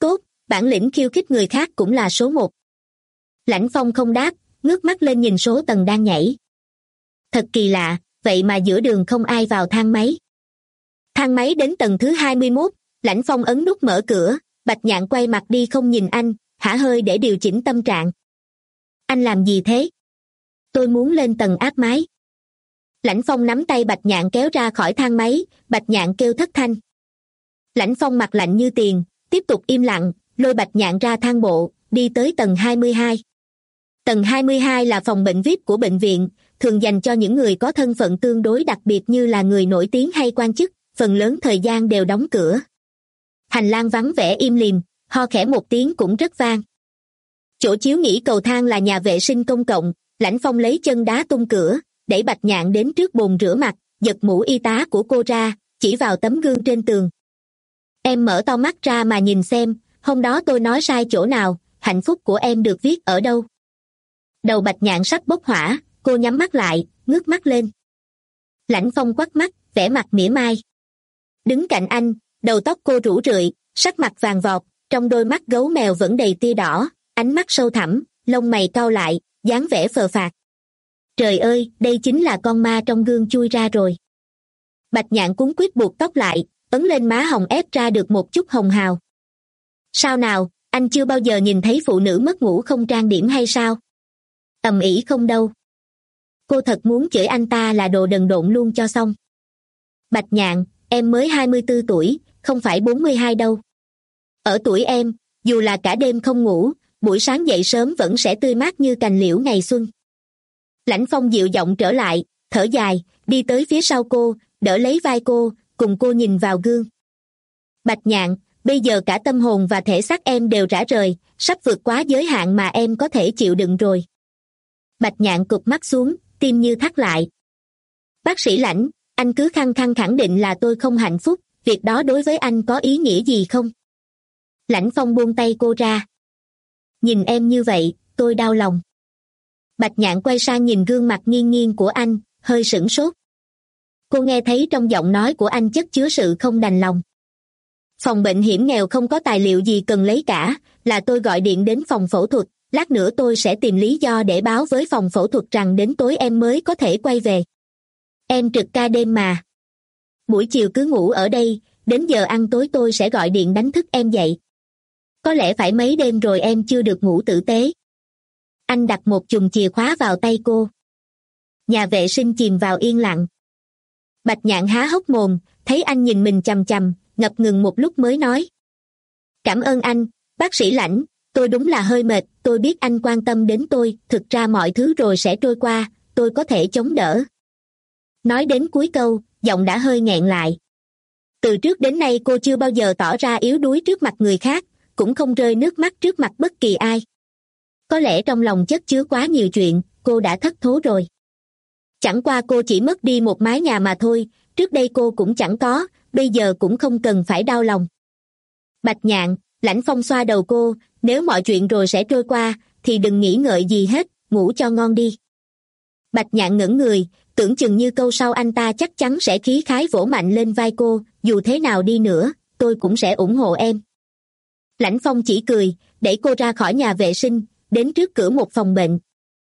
bản lĩnh khiêu khích người khác cũng là số một. Lãnh Phong không đáp, ngước mắt lên nhìn số tầng đang nhảy. Thật kỳ lạ, vậy mà giữa đường không ai vào thang máy. Thang máy đến tầng thứ hai mươi mốt, Lãnh Phong ấn nút mở cửa, Bạch Nhạn quay mặt đi không nhìn anh, hả hơi để điều chỉnh tâm trạng. Anh làm gì thế? Tôi muốn lên tầng áp mái. Lãnh Phong nắm tay Bạch Nhạn kéo ra khỏi thang máy, Bạch Nhạn kêu thất thanh. Lãnh Phong mặt lạnh như tiền, tiếp tục im lặng, lôi Bạch Nhạn ra thang bộ, đi tới tầng hai mươi hai. Tầng hai mươi hai là phòng bệnh vi ai pi của bệnh viện, thường dành cho những người có thân phận tương đối đặc biệt như là người nổi tiếng hay quan chức, phần lớn thời gian đều đóng cửa. Hành lang vắng vẻ im lìm, ho khẽ một tiếng cũng rất vang. Chỗ chiếu nghỉ cầu thang là nhà vệ sinh công cộng, Lãnh Phong lấy chân đá tung cửa, đẩy Bạch Nhạn đến trước bồn rửa mặt, giật mũ y tá của cô ra, chỉ vào tấm gương trên tường. Em mở to mắt ra mà nhìn xem, hôm đó tôi nói sai chỗ nào, hạnh phúc của em được viết ở đâu. Đầu Bạch Nhạn sắp bốc hỏa, cô nhắm mắt lại, ngước mắt lên. Lãnh Phong quắt mắt, vẻ mặt mỉa mai. Đứng cạnh anh, đầu tóc cô rủ rượi, sắc mặt vàng vọt, trong đôi mắt gấu mèo vẫn đầy tia đỏ, ánh mắt sâu thẳm, lông mày cau lại, dáng vẻ phờ phạc. Trời ơi, đây chính là con ma trong gương chui ra rồi. Bạch Nhạn cuống quýt buộc tóc lại, ấn lên má hồng ép ra được một chút hồng hào. Sao nào, anh chưa bao giờ nhìn thấy phụ nữ mất ngủ không trang điểm hay sao? Ầm ĩ không đâu. Cô thật muốn chửi anh ta là đồ đần độn luôn cho xong. Bạch Nhạn, em mới hai mươi tư tuổi, không phải bốn mươi hai đâu. Ở tuổi em, dù là cả đêm không ngủ, buổi sáng dậy sớm vẫn sẽ tươi mát như cành liễu ngày xuân. Lãnh Phong dịu giọng trở lại, thở dài, đi tới phía sau cô, đỡ lấy vai cô, cùng cô nhìn vào gương. Bạch Nhạn, bây giờ cả tâm hồn và thể xác em đều rã rời, sắp vượt quá giới hạn mà em có thể chịu đựng rồi. Bạch Nhạn cụp mắt xuống, tim như thắt lại. Bác sĩ Lãnh, anh cứ khăng khăng khẳng định là tôi không hạnh phúc, việc đó đối với anh có ý nghĩa gì không? Lãnh Phong buông tay cô ra. Nhìn em như vậy, tôi đau lòng. Bạch Nhạn quay sang nhìn gương mặt nghiêng nghiêng của anh, hơi sửng sốt. Cô nghe thấy trong giọng nói của anh chất chứa sự không đành lòng. Phòng bệnh hiểm nghèo không có tài liệu gì cần lấy cả, là tôi gọi điện đến phòng phẫu thuật, lát nữa tôi sẽ tìm lý do để báo với phòng phẫu thuật rằng đến tối em mới có thể quay về. Em trực ca đêm mà. Buổi chiều cứ ngủ ở đây, đến giờ ăn tối tôi sẽ gọi điện đánh thức em dậy. Có lẽ phải mấy đêm rồi em chưa được ngủ tử tế. Anh đặt một chùm chìa khóa vào tay cô. Nhà vệ sinh chìm vào yên lặng. Bạch Nhạn há hốc mồm, thấy anh nhìn mình chằm chằm, ngập ngừng một lúc mới nói. Cảm ơn anh, bác sĩ Lãnh, tôi đúng là hơi mệt, tôi biết anh quan tâm đến tôi, thực ra mọi thứ rồi sẽ trôi qua, tôi có thể chống đỡ. Nói đến cuối câu, giọng đã hơi nghẹn lại. Từ trước đến nay cô chưa bao giờ tỏ ra yếu đuối trước mặt người khác, cũng không rơi nước mắt trước mặt bất kỳ ai. Có lẽ trong lòng chất chứa quá nhiều chuyện, cô đã thất thố rồi. Chẳng qua cô chỉ mất đi một mái nhà mà thôi, trước đây cô cũng chẳng có, bây giờ cũng không cần phải đau lòng. Bạch Nhạn, Lãnh Phong xoa đầu cô, nếu mọi chuyện rồi sẽ trôi qua, thì đừng nghĩ ngợi gì hết, ngủ cho ngon đi. Bạch Nhạn ngẩng người, tưởng chừng như câu sau anh ta chắc chắn sẽ khí khái vỗ mạnh lên vai cô, dù thế nào đi nữa, tôi cũng sẽ ủng hộ em. Lãnh Phong chỉ cười, đẩy cô ra khỏi nhà vệ sinh, đến trước cửa một phòng bệnh.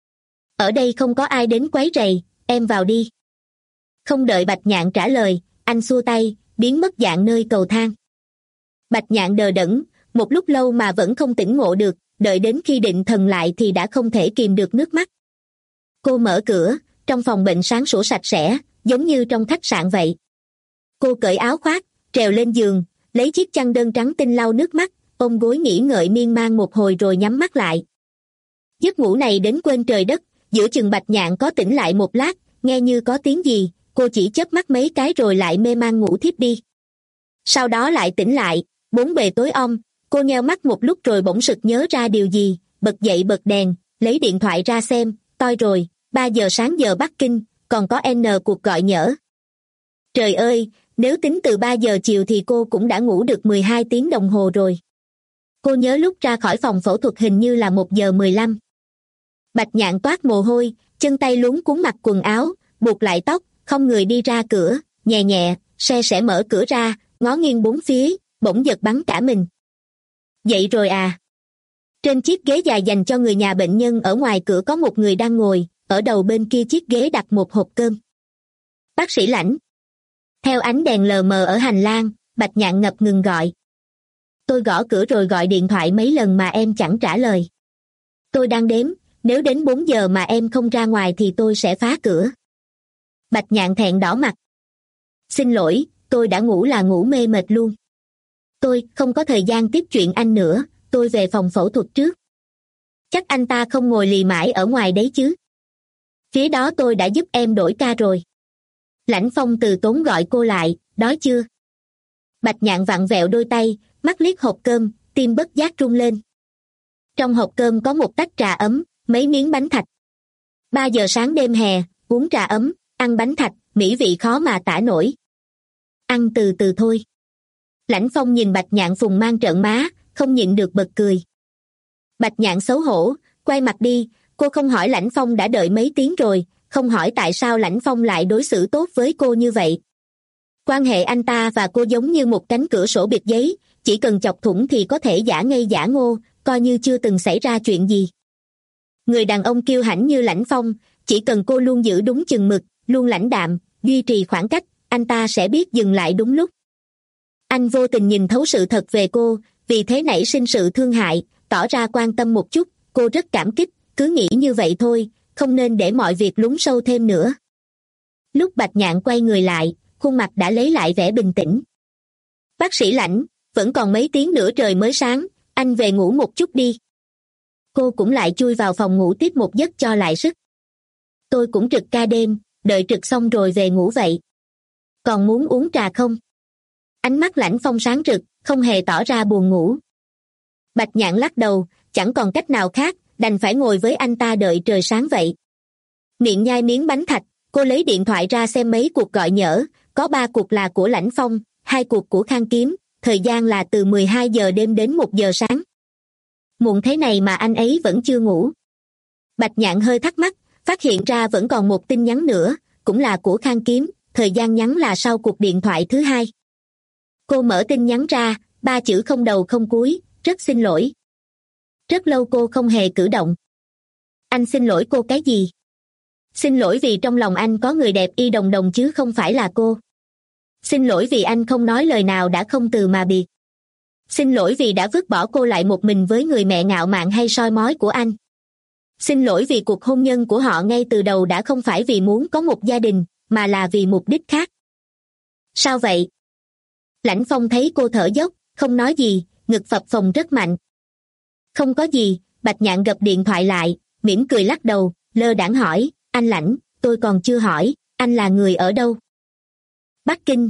Ở đây không có ai đến quấy rầy, em vào đi. Không đợi Bạch Nhạn trả lời, anh xua tay, biến mất dạng nơi cầu thang. Bạch Nhạn đờ đẫn, một lúc lâu mà vẫn không tỉnh ngộ được, đợi đến khi định thần lại thì đã không thể kìm được nước mắt. Cô mở cửa, trong phòng bệnh sáng sủa sạch sẽ, giống như trong khách sạn vậy. Cô cởi áo khoác, trèo lên giường, lấy chiếc chăn đơn trắng tinh lau nước mắt, ôm gối nghỉ ngợi miên man một hồi rồi nhắm mắt lại. Giấc ngủ này đến quên trời đất, giữa chừng Bạch Nhạn có tỉnh lại một lát, nghe như có tiếng gì, cô chỉ chớp mắt mấy cái rồi lại mê man ngủ thiếp đi. Sau đó lại tỉnh lại, bốn bề tối om, cô nheo mắt một lúc rồi bỗng sực nhớ ra điều gì, bật dậy bật đèn, lấy điện thoại ra xem, toi rồi, ba giờ sáng giờ Bắc Kinh, còn có N cuộc gọi nhỡ. Trời ơi, nếu tính từ ba giờ chiều thì cô cũng đã ngủ được mười hai tiếng đồng hồ rồi. Cô nhớ lúc ra khỏi phòng phẫu thuật hình như là một giờ mười lăm. Bạch Nhạn toát mồ hôi, chân tay luống cuống mặc quần áo, buộc lại tóc, không người đi ra cửa, nhẹ nhẹ, xe sẽ mở cửa ra, ngó nghiêng bốn phía, bỗng giật bắn cả mình. Dậy rồi à? Trên chiếc ghế dài dành cho người nhà bệnh nhân ở ngoài cửa có một người đang ngồi, ở đầu bên kia chiếc ghế đặt một hộp cơm. Bác sĩ Lãnh. Theo ánh đèn lờ mờ ở hành lang, Bạch Nhạn ngập ngừng gọi. Tôi gõ cửa rồi gọi điện thoại mấy lần mà em chẳng trả lời. Tôi đang đếm, nếu đến bốn giờ mà em không ra ngoài thì tôi sẽ phá cửa. Bạch Nhạn thẹn đỏ mặt. Xin lỗi, tôi đã ngủ là ngủ mê mệt luôn. Tôi không có thời gian tiếp chuyện anh nữa, tôi về phòng phẫu thuật trước. Chắc anh ta không ngồi lì mãi ở ngoài đấy chứ. Phía đó tôi đã giúp em đổi ca rồi. Lãnh Phong từ tốn gọi cô lại, đói chưa? Bạch Nhạn vặn vẹo đôi tay, mắt liếc hộp cơm, tim bất giác rung lên. Trong hộp cơm có một tách trà ấm, mấy miếng bánh thạch. Ba giờ sáng đêm hè, uống trà ấm, ăn bánh thạch, mỹ vị khó mà tả nổi. Ăn từ từ thôi. Lãnh Phong nhìn Bạch Nhạn phùng mang trợn má, không nhịn được bật cười. Bạch Nhạn xấu hổ, quay mặt đi, cô không hỏi Lãnh Phong đã đợi mấy tiếng rồi, không hỏi tại sao Lãnh Phong lại đối xử tốt với cô như vậy. Quan hệ anh ta và cô giống như một cánh cửa sổ bịt giấy, chỉ cần chọc thủng thì có thể giả ngây giả ngô, coi như chưa từng xảy ra chuyện gì. Người đàn ông kiêu hãnh như Lãnh Phong, chỉ cần cô luôn giữ đúng chừng mực, luôn lãnh đạm, duy trì khoảng cách, anh ta sẽ biết dừng lại đúng lúc. Anh vô tình nhìn thấu sự thật về cô, vì thế nảy sinh sự thương hại, tỏ ra quan tâm một chút, cô rất cảm kích, cứ nghĩ như vậy thôi, không nên để mọi việc lún sâu thêm nữa. Lúc Bạch Nhạn quay người lại, khuôn mặt đã lấy lại vẻ bình tĩnh. Bác sĩ Lãnh, vẫn còn mấy tiếng nữa trời mới sáng, anh về ngủ một chút đi. Cô cũng lại chui vào phòng ngủ tiếp một giấc cho lại sức. Tôi cũng trực ca đêm, đợi trực xong rồi về ngủ vậy. Còn muốn uống trà không? Ánh mắt Lãnh Phong sáng rực, không hề tỏ ra buồn ngủ. Bạch Nhạn lắc đầu, chẳng còn cách nào khác, đành phải ngồi với anh ta đợi trời sáng vậy. Miệng nhai miếng bánh thạch, cô lấy điện thoại ra xem mấy cuộc gọi nhỡ, có ba cuộc là của Lãnh Phong, hai cuộc của Khang Kiếm, thời gian là từ mười hai giờ đêm đến một giờ sáng. Muộn thế này mà anh ấy vẫn chưa ngủ. Bạch Nhạn hơi thắc mắc, phát hiện ra vẫn còn một tin nhắn nữa, cũng là của Khang Kiếm, thời gian nhắn là sau cuộc điện thoại thứ hai. Cô mở tin nhắn ra, ba chữ không đầu không cuối, rất xin lỗi. Rất lâu cô không hề cử động. Anh xin lỗi cô cái gì? Xin lỗi vì trong lòng anh có người đẹp y đồng đồng chứ không phải là cô. Xin lỗi vì anh không nói lời nào đã không từ mà biệt. Xin lỗi vì đã vứt bỏ cô lại một mình với người mẹ ngạo mạn hay soi mói của anh. Xin lỗi vì cuộc hôn nhân của họ ngay từ đầu đã không phải vì muốn có một gia đình, mà là vì mục đích khác. Sao vậy? Lãnh Phong thấy cô thở dốc, không nói gì, ngực phập phồng rất mạnh. Không có gì, Bạch Nhạn gập điện thoại lại, mỉm cười lắc đầu, lơ đãng hỏi, anh Lãnh, tôi còn chưa hỏi, anh là người ở đâu? Bắc Kinh.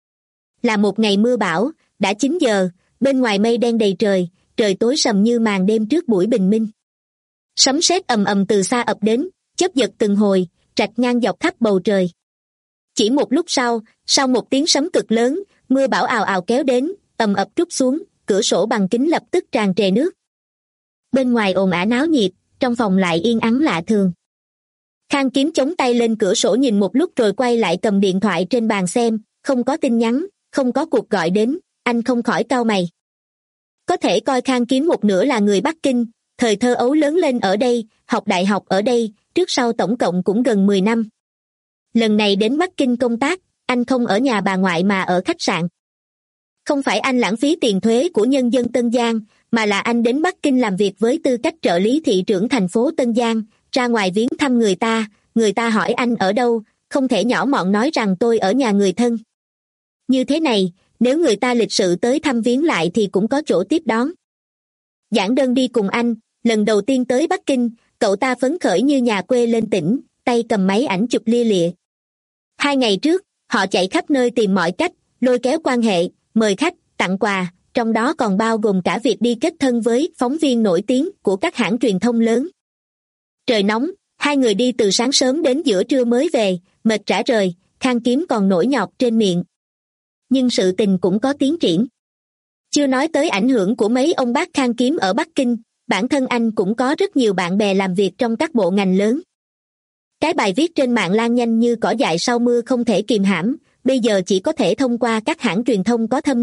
Là một ngày mưa bão, đã chín giờ, bên ngoài mây đen đầy trời, trời tối sầm như màn đêm trước buổi bình minh. Sấm sét ầm ầm từ xa ập đến, chớp giật từng hồi, rạch ngang dọc khắp bầu trời. Chỉ một lúc sau, sau một tiếng sấm cực lớn, mưa bão ào ào kéo đến, ầm ập trút xuống, cửa sổ bằng kính lập tức tràn trề nước. Bên ngoài ồn ào náo nhiệt, trong phòng lại yên ắng lạ thường. Khang Kiếm chống tay lên cửa sổ nhìn một lúc rồi quay lại cầm điện thoại trên bàn xem, không có tin nhắn, không có cuộc gọi đến, anh không khỏi cau mày. Có thể coi Khang Kiếm một nửa là người Bắc Kinh, thời thơ ấu lớn lên ở đây, học đại học ở đây, trước sau tổng cộng cũng gần mười năm. Lần này đến Bắc Kinh công tác, anh không ở nhà bà ngoại mà ở khách sạn. Không phải anh lãng phí tiền thuế của nhân dân Tân Giang, mà là anh đến Bắc Kinh làm việc với tư cách trợ lý thị trưởng thành phố Tân Giang, ra ngoài viếng thăm người ta, người ta hỏi anh ở đâu, không thể nhỏ mọn nói rằng tôi ở nhà người thân. Như thế này, nếu người ta lịch sự tới thăm viếng lại thì cũng có chỗ tiếp đón. Giản Đơn đi cùng anh, lần đầu tiên tới Bắc Kinh, cậu ta phấn khởi như nhà quê lên tỉnh, tay cầm máy ảnh chụp lia lịa. Hai ngày trước, họ chạy khắp nơi tìm mọi cách, lôi kéo quan hệ, mời khách, tặng quà, trong đó còn bao gồm cả việc đi kết thân với phóng viên nổi tiếng của các hãng truyền thông lớn. Trời nóng, hai người đi từ sáng sớm đến giữa trưa mới về, mệt rã rời, Khang Kiếm còn nổi nhọt trên miệng. Nhưng sự tình cũng có tiến triển. Chưa nói tới ảnh hưởng của mấy ông bác Khang Kiếm ở Bắc Kinh, bản thân anh cũng có rất nhiều bạn bè làm việc trong các bộ ngành lớn. Cái bài viết trên mạng lan nhanh như cỏ dại sau mưa không thể kìm hãm, bây giờ chỉ có thể thông qua các hãng truyền thông có thâm niên,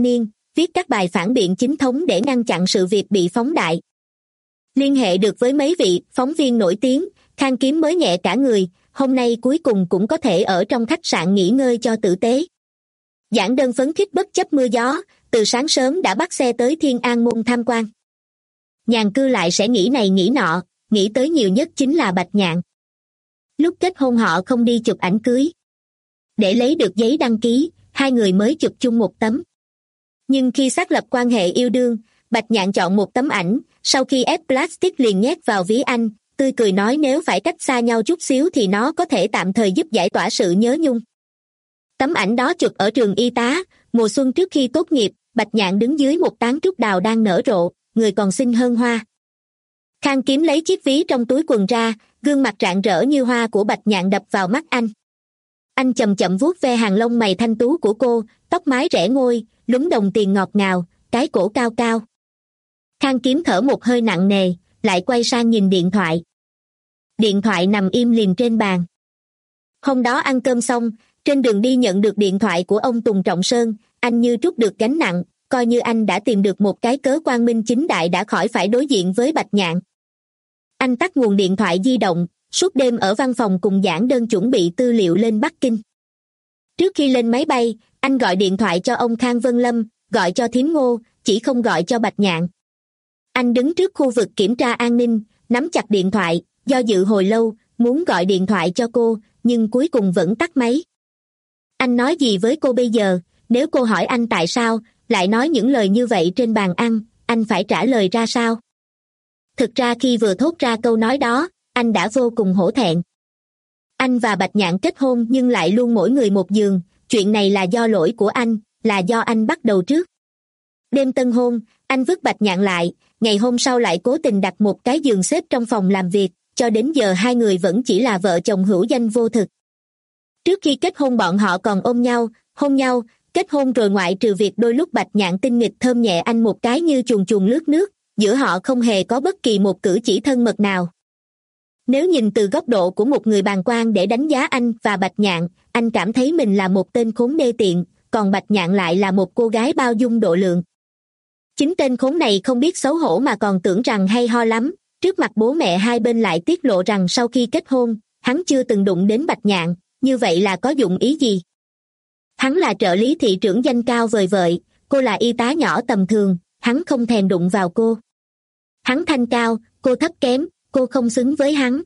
viết các bài phản biện chính thống để ngăn chặn sự việc bị phóng đại. Liên hệ được với mấy vị phóng viên nổi tiếng, Khang Kiếm mới nhẹ cả người, hôm nay cuối cùng cũng có thể ở trong khách sạn nghỉ ngơi cho tử tế. Giảng đơn phấn khích bất chấp mưa gió, từ sáng sớm đã bắt xe tới Thiên An Môn tham quan. Nhàn cư lại sẽ nghĩ này nghĩ nọ, nghĩ tới nhiều nhất chính là Bạch Nhạn. Lúc kết hôn họ không đi chụp ảnh cưới. Để lấy được giấy đăng ký, hai người mới chụp chung một tấm. Nhưng khi xác lập quan hệ yêu đương, Bạch Nhạn chọn một tấm ảnh, sau khi ép plastic liền nhét vào ví anh, tươi cười nói nếu phải cách xa nhau chút xíu thì nó có thể tạm thời giúp giải tỏa sự nhớ nhung. Tấm ảnh đó chụp ở trường y tá, mùa xuân trước khi tốt nghiệp, Bạch Nhạn đứng dưới một tán trúc đào đang nở rộ, người còn xinh hơn hoa. Khang Kiếm lấy chiếc ví trong túi quần ra, gương mặt rạng rỡ như hoa của Bạch Nhạn đập vào mắt anh. Anh chậm chậm vuốt ve hàng lông mày thanh tú của cô, tóc mái rẽ ngôi, lúm đồng tiền ngọt ngào, cái cổ cao cao. Khang Kiếm thở một hơi nặng nề, lại quay sang nhìn điện thoại. Điện thoại nằm im lìm trên bàn. Hôm đó ăn cơm xong, trên đường đi nhận được điện thoại của ông Tùng Trọng Sơn, anh như trút được gánh nặng, coi như anh đã tìm được một cái cớ quang minh chính đại đã khỏi phải đối diện với Bạch Nhạn. Anh tắt nguồn điện thoại di động, suốt đêm ở văn phòng cùng giảng đơn chuẩn bị tư liệu lên Bắc Kinh. Trước khi lên máy bay, anh gọi điện thoại cho ông Khang Vân Lâm, gọi cho thím Ngô, chỉ không gọi cho Bạch Nhạn. Anh đứng trước khu vực kiểm tra an ninh, nắm chặt điện thoại, do dự hồi lâu, muốn gọi điện thoại cho cô, nhưng cuối cùng vẫn tắt máy. Anh nói gì với cô bây giờ, nếu cô hỏi anh tại sao, lại nói những lời như vậy trên bàn ăn, anh phải trả lời ra sao? Thực ra khi vừa thốt ra câu nói đó, anh đã vô cùng hổ thẹn. Anh và Bạch Nhạn kết hôn nhưng lại luôn mỗi người một giường, chuyện này là do lỗi của anh, là do anh bắt đầu trước. Đêm tân hôn, anh vứt Bạch Nhạn lại, ngày hôm sau lại cố tình đặt một cái giường xếp trong phòng làm việc, cho đến giờ hai người vẫn chỉ là vợ chồng hữu danh vô thực. Trước khi kết hôn bọn họ còn ôm nhau, hôn nhau, kết hôn rồi ngoại trừ việc đôi lúc Bạch Nhạn tinh nghịch thơm nhẹ anh một cái như chuồn chuồn lướt nước, giữa họ không hề có bất kỳ một cử chỉ thân mật nào. Nếu nhìn từ góc độ của một người bàng quan để đánh giá anh và Bạch Nhạn, anh cảm thấy mình là một tên khốn đê tiện, còn Bạch Nhạn lại là một cô gái bao dung độ lượng. Chính tên khốn này không biết xấu hổ mà còn tưởng rằng hay ho lắm, trước mặt bố mẹ hai bên lại tiết lộ rằng sau khi kết hôn, hắn chưa từng đụng đến Bạch Nhạn, như vậy là có dụng ý gì? Hắn là trợ lý thị trưởng danh cao vời vợi, cô là y tá nhỏ tầm thường, hắn không thèm đụng vào cô. Hắn thanh cao, cô thấp kém, cô không xứng với hắn.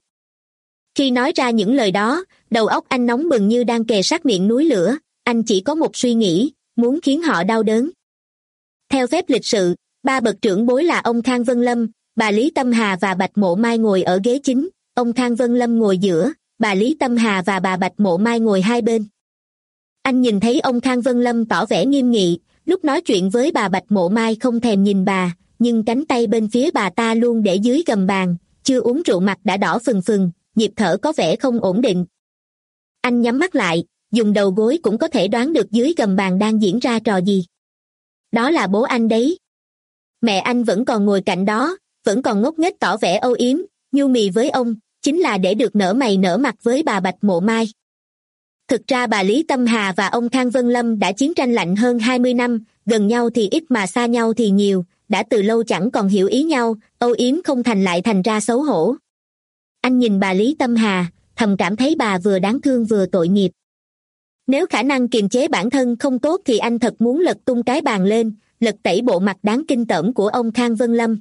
Khi nói ra những lời đó, đầu óc anh nóng bừng như đang kề sát miệng núi lửa, anh chỉ có một suy nghĩ, muốn khiến họ đau đớn. Theo phép lịch sự, ba bậc trưởng bối là ông Khang Vân Lâm, bà Lý Tâm Hà và Bạch Mộ Mai ngồi ở ghế chính, ông Khang Vân Lâm ngồi giữa, bà Lý Tâm Hà và bà Bạch Mộ Mai ngồi hai bên. Anh nhìn thấy ông Khang Vân Lâm tỏ vẻ nghiêm nghị, lúc nói chuyện với bà Bạch Mộ Mai không thèm nhìn bà, nhưng cánh tay bên phía bà ta luôn để dưới gầm bàn, chưa uống rượu mặt đã đỏ phừng phừng, nhịp thở có vẻ không ổn định. Anh nhắm mắt lại, dùng đầu gối cũng có thể đoán được dưới gầm bàn đang diễn ra trò gì. Đó là bố anh đấy. Mẹ anh vẫn còn ngồi cạnh đó, vẫn còn ngốc nghếch tỏ vẻ âu yếm, nhu mì với ông, chính là để được nở mày nở mặt với bà Bạch Mộ Mai. Thực ra bà Lý Tâm Hà và ông Khang Vân Lâm đã chiến tranh lạnh hơn hai mươi năm, gần nhau thì ít mà xa nhau thì nhiều, đã từ lâu chẳng còn hiểu ý nhau, âu yếm không thành lại thành ra xấu hổ. Anh nhìn bà Lý Tâm Hà, thầm cảm thấy bà vừa đáng thương vừa tội nghiệp. Nếu khả năng kiềm chế bản thân không tốt thì anh thật muốn lật tung cái bàn lên, lật tẩy bộ mặt đáng kinh tởm của ông Khang Vân Lâm.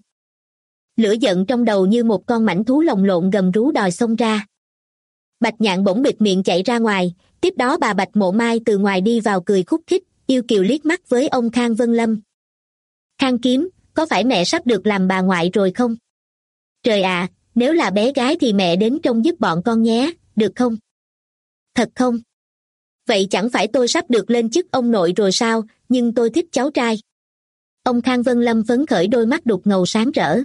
Lửa giận trong đầu như một con mãnh thú lồng lộn gầm rú đòi xông ra. Bạch Nhạn bỗng bịt miệng chạy ra ngoài, tiếp đó bà Bạch Mộ Mai từ ngoài đi vào cười khúc khích, yêu kiều liếc mắt với ông Khang Vân Lâm. Khang Kiếm, có phải mẹ sắp được làm bà ngoại rồi không? Trời ạ, nếu là bé gái thì mẹ đến trông giúp bọn con nhé, được không? Thật không? Vậy chẳng phải tôi sắp được lên chức ông nội rồi sao, nhưng tôi thích cháu trai. Ông Khang Vân Lâm phấn khởi đôi mắt đục ngầu sáng rỡ.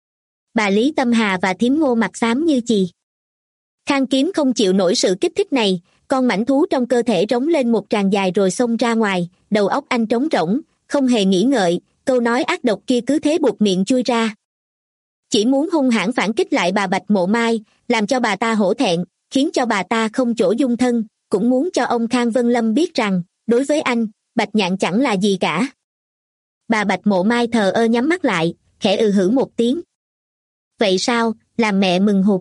Bà Lý Tâm Hà và thím Ngô mặt xám như chì. Khang Kiếm không chịu nổi sự kích thích này, con mãnh thú trong cơ thể rống lên một tràng dài rồi xông ra ngoài, đầu óc anh trống rỗng, không hề nghĩ ngợi, câu nói ác độc kia cứ thế buột miệng chui ra. Chỉ muốn hung hãn phản kích lại bà Bạch Mộ Mai, làm cho bà ta hổ thẹn, khiến cho bà ta không chỗ dung thân, cũng muốn cho ông Khang Vân Lâm biết rằng, đối với anh, Bạch Nhạn chẳng là gì cả. Bà Bạch Mộ Mai thờ ơ nhắm mắt lại, khẽ ừ hử một tiếng. Vậy sao, làm mẹ mừng hụt.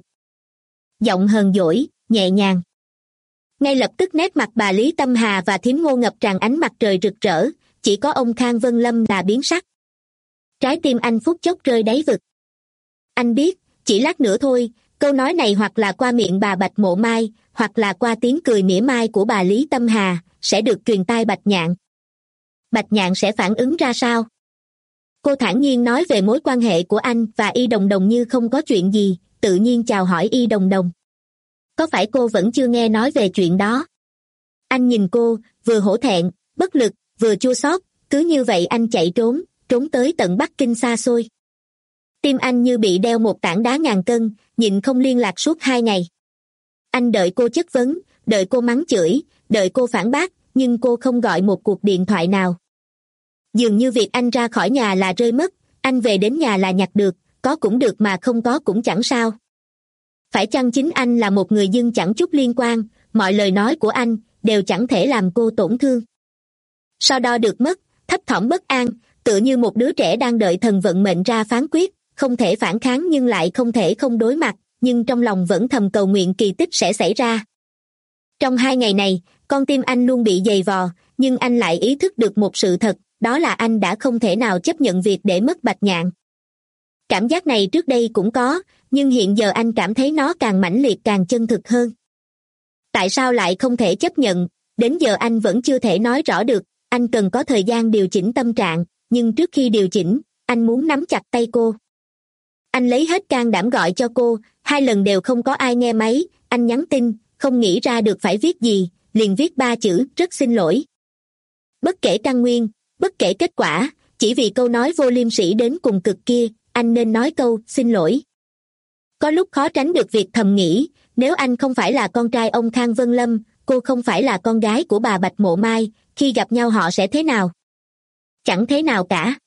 Giọng hờn dỗi, nhẹ nhàng. Ngay lập tức nét mặt bà Lý Tâm Hà và Thím Ngô ngập tràn ánh mặt trời rực rỡ, chỉ có ông Khang Vân Lâm là biến sắc. Trái tim anh phút chốc rơi đáy vực. Anh biết, chỉ lát nữa thôi, câu nói này hoặc là qua miệng bà Bạch Mộ Mai, hoặc là qua tiếng cười mỉa mai của bà Lý Tâm Hà, sẽ được truyền tai Bạch Nhạn. Bạch Nhạn sẽ phản ứng ra sao? Cô thản nhiên nói về mối quan hệ của anh và Y Đồng Đồng như không có chuyện gì, tự nhiên chào hỏi Y Đồng Đồng. Có phải cô vẫn chưa nghe nói về chuyện đó? Anh nhìn cô, vừa hổ thẹn, bất lực, vừa chua xót, cứ như vậy anh chạy trốn, trốn tới tận Bắc Kinh xa xôi. Tim anh như bị đeo một tảng đá ngàn cân, nhịn không liên lạc suốt hai ngày. Anh đợi cô chất vấn, đợi cô mắng chửi, đợi cô phản bác, nhưng cô không gọi một cuộc điện thoại nào. Dường như việc anh ra khỏi nhà là rơi mất, anh về đến nhà là nhặt được, có cũng được mà không có cũng chẳng sao. Phải chăng chính anh là một người dưng chẳng chút liên quan, mọi lời nói của anh đều chẳng thể làm cô tổn thương. Sau đó được mất, thấp thỏm bất an, tựa như một đứa trẻ đang đợi thần vận mệnh ra phán quyết, không thể phản kháng nhưng lại không thể không đối mặt, nhưng trong lòng vẫn thầm cầu nguyện kỳ tích sẽ xảy ra. Trong hai ngày này, con tim anh luôn bị dày vò, nhưng anh lại ý thức được một sự thật, đó là anh đã không thể nào chấp nhận việc để mất Bạch Nhạn. Cảm giác này trước đây cũng có, nhưng hiện giờ anh cảm thấy nó càng mãnh liệt càng chân thực hơn. Tại sao lại không thể chấp nhận? Đến giờ anh vẫn chưa thể nói rõ được, anh cần có thời gian điều chỉnh tâm trạng, nhưng trước khi điều chỉnh, anh muốn nắm chặt tay cô. Anh lấy hết can đảm gọi cho cô, hai lần đều không có ai nghe máy, anh nhắn tin, không nghĩ ra được phải viết gì, liền viết ba chữ, rất xin lỗi. Bất kể căn nguyên, bất kể kết quả, chỉ vì câu nói vô liêm sỉ đến cùng cực kia, anh nên nói câu, xin lỗi. Có lúc khó tránh được việc thầm nghĩ, nếu anh không phải là con trai ông Khang Vân Lâm, cô không phải là con gái của bà Bạch Mộ Mai, khi gặp nhau họ sẽ thế nào? Chẳng thế nào cả.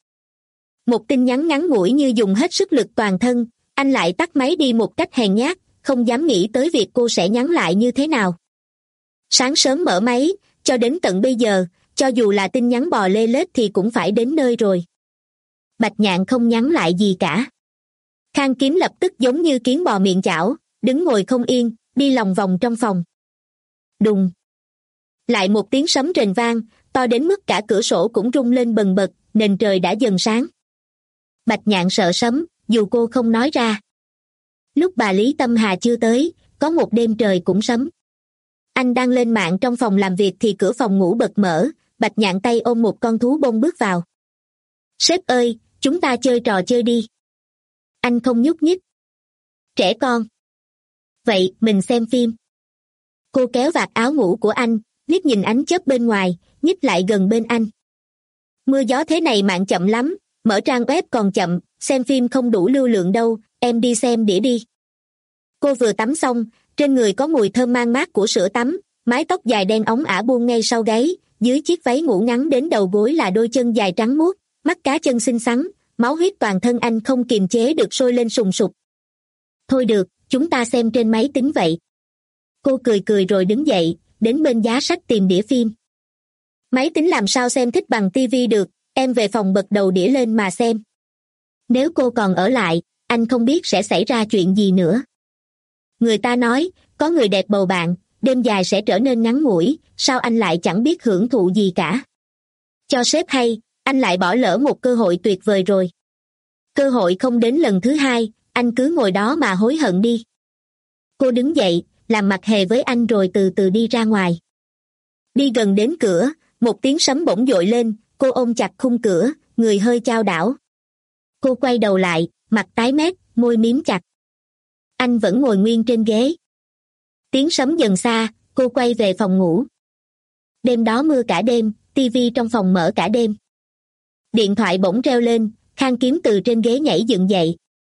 Một tin nhắn ngắn ngủi như dùng hết sức lực toàn thân, anh lại tắt máy đi một cách hèn nhát, không dám nghĩ tới việc cô sẽ nhắn lại như thế nào. Sáng sớm mở máy, cho đến tận bây giờ, cho dù là tin nhắn bò lê lết thì cũng phải đến nơi rồi. Bạch Nhạn không nhắn lại gì cả. Khang Kiếm lập tức giống như kiến bò miệng chảo, đứng ngồi không yên, đi lòng vòng trong phòng. Đùng. Lại một tiếng sấm rền vang, to đến mức cả cửa sổ cũng rung lên bần bật, nền trời đã dần sáng. Bạch Nhạn sợ sấm, dù cô không nói ra. Lúc bà Lý Tâm Hà chưa tới, có một đêm trời cũng sấm. Anh đang lên mạng trong phòng làm việc thì cửa phòng ngủ bật mở, Bạch Nhạn tay ôm một con thú bông bước vào. Sếp ơi, chúng ta chơi trò chơi đi. Anh không nhúc nhích. Trẻ con. Vậy, mình xem phim. Cô kéo vạt áo ngủ của anh, liếc nhìn ánh chớp bên ngoài, nhích lại gần bên anh. Mưa gió thế này mạng chậm lắm, mở trang web còn chậm, xem phim không đủ lưu lượng đâu, em đi xem đĩa đi. Cô vừa tắm xong, trên người có mùi thơm mang mát của sữa tắm, mái tóc dài đen óng ả buông ngay sau gáy, dưới chiếc váy ngủ ngắn đến đầu gối là đôi chân dài trắng muốt, mắt cá chân xinh xắn, máu huyết toàn thân anh không kiềm chế được sôi lên sùng sục. Thôi được, chúng ta xem trên máy tính vậy. Cô cười cười rồi đứng dậy, đến bên giá sách tìm đĩa phim. Máy tính làm sao xem thích bằng tivi được, em về phòng bật đầu đĩa lên mà xem. Nếu cô còn ở lại, anh không biết sẽ xảy ra chuyện gì nữa. Người ta nói, có người đẹp bầu bạn, đêm dài sẽ trở nên ngắn ngủi, sao anh lại chẳng biết hưởng thụ gì cả. Cho sếp hay, anh lại bỏ lỡ một cơ hội tuyệt vời rồi. Cơ hội không đến lần thứ hai, anh cứ ngồi đó mà hối hận đi. Cô đứng dậy, làm mặt hề với anh rồi từ từ đi ra ngoài. Đi gần đến cửa, một tiếng sấm bỗng dội lên, cô ôm chặt khung cửa, người hơi chao đảo. Cô quay đầu lại, mặt tái mét, môi miếm chặt. Anh vẫn ngồi nguyên trên ghế. Tiếng sấm dần xa, cô quay về phòng ngủ. Đêm đó mưa cả đêm, tivi trong phòng mở cả đêm. Điện thoại bỗng reo lên, Khang Kiếm từ trên ghế nhảy dựng dậy.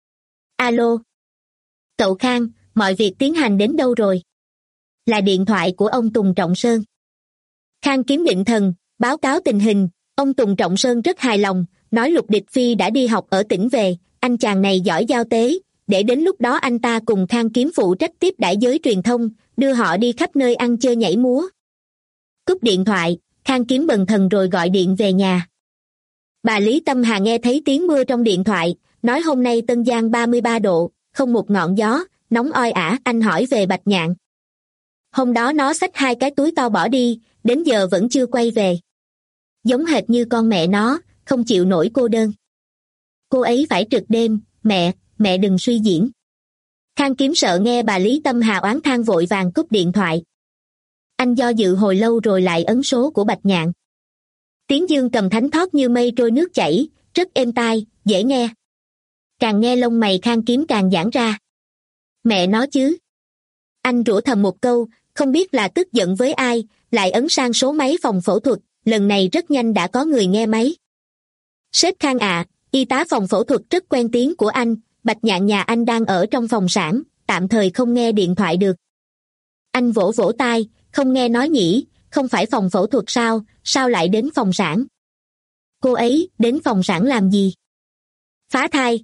Alo. Cậu Khang, mọi việc tiến hành đến đâu rồi? Là điện thoại của ông Tùng Trọng Sơn. Khang Kiếm định thần, báo cáo tình hình, ông Tùng Trọng Sơn rất hài lòng, nói Lục Địch Phi đã đi học ở tỉnh về, anh chàng này giỏi giao tế, để đến lúc đó anh ta cùng Khang Kiếm phụ trách tiếp đãi giới truyền thông, đưa họ đi khắp nơi ăn chơi nhảy múa. Cúp điện thoại, Khang Kiếm bần thần rồi gọi điện về nhà. Bà Lý Tâm Hà nghe thấy tiếng mưa trong điện thoại, nói hôm nay Tân Giang ba mươi ba độ, không một ngọn gió, nóng oi ả. Anh hỏi về Bạch Nhạn. Hôm đó nó xách hai cái túi to bỏ đi, đến giờ vẫn chưa quay về. Giống hệt như con mẹ nó, không chịu nổi cô đơn. Cô ấy phải trực đêm, mẹ, mẹ đừng suy diễn. Khang Kiếm sợ nghe bà Lý Tâm Hà oán than vội vàng cúp điện thoại. Anh do dự hồi lâu rồi lại ấn số của Bạch Nhạn. Tiếng dương cầm thánh thót như mây trôi nước chảy, rất êm tai, dễ nghe. Càng nghe lông mày Khang Kiếm càng giãn ra. Mẹ nó chứ. Anh rủa thầm một câu, không biết là tức giận với ai, lại ấn sang số máy phòng phẫu thuật, lần này rất nhanh đã có người nghe máy. Sếp Khang ạ, y tá phòng phẫu thuật rất quen tiếng của anh, Bạch Nhạn nhà anh đang ở trong phòng sản, tạm thời không nghe điện thoại được. Anh vỗ vỗ tai, không nghe nói nhỉ, không phải phòng phẫu thuật sao, sao lại đến phòng sản? Cô ấy đến phòng sản làm gì? Phá thai.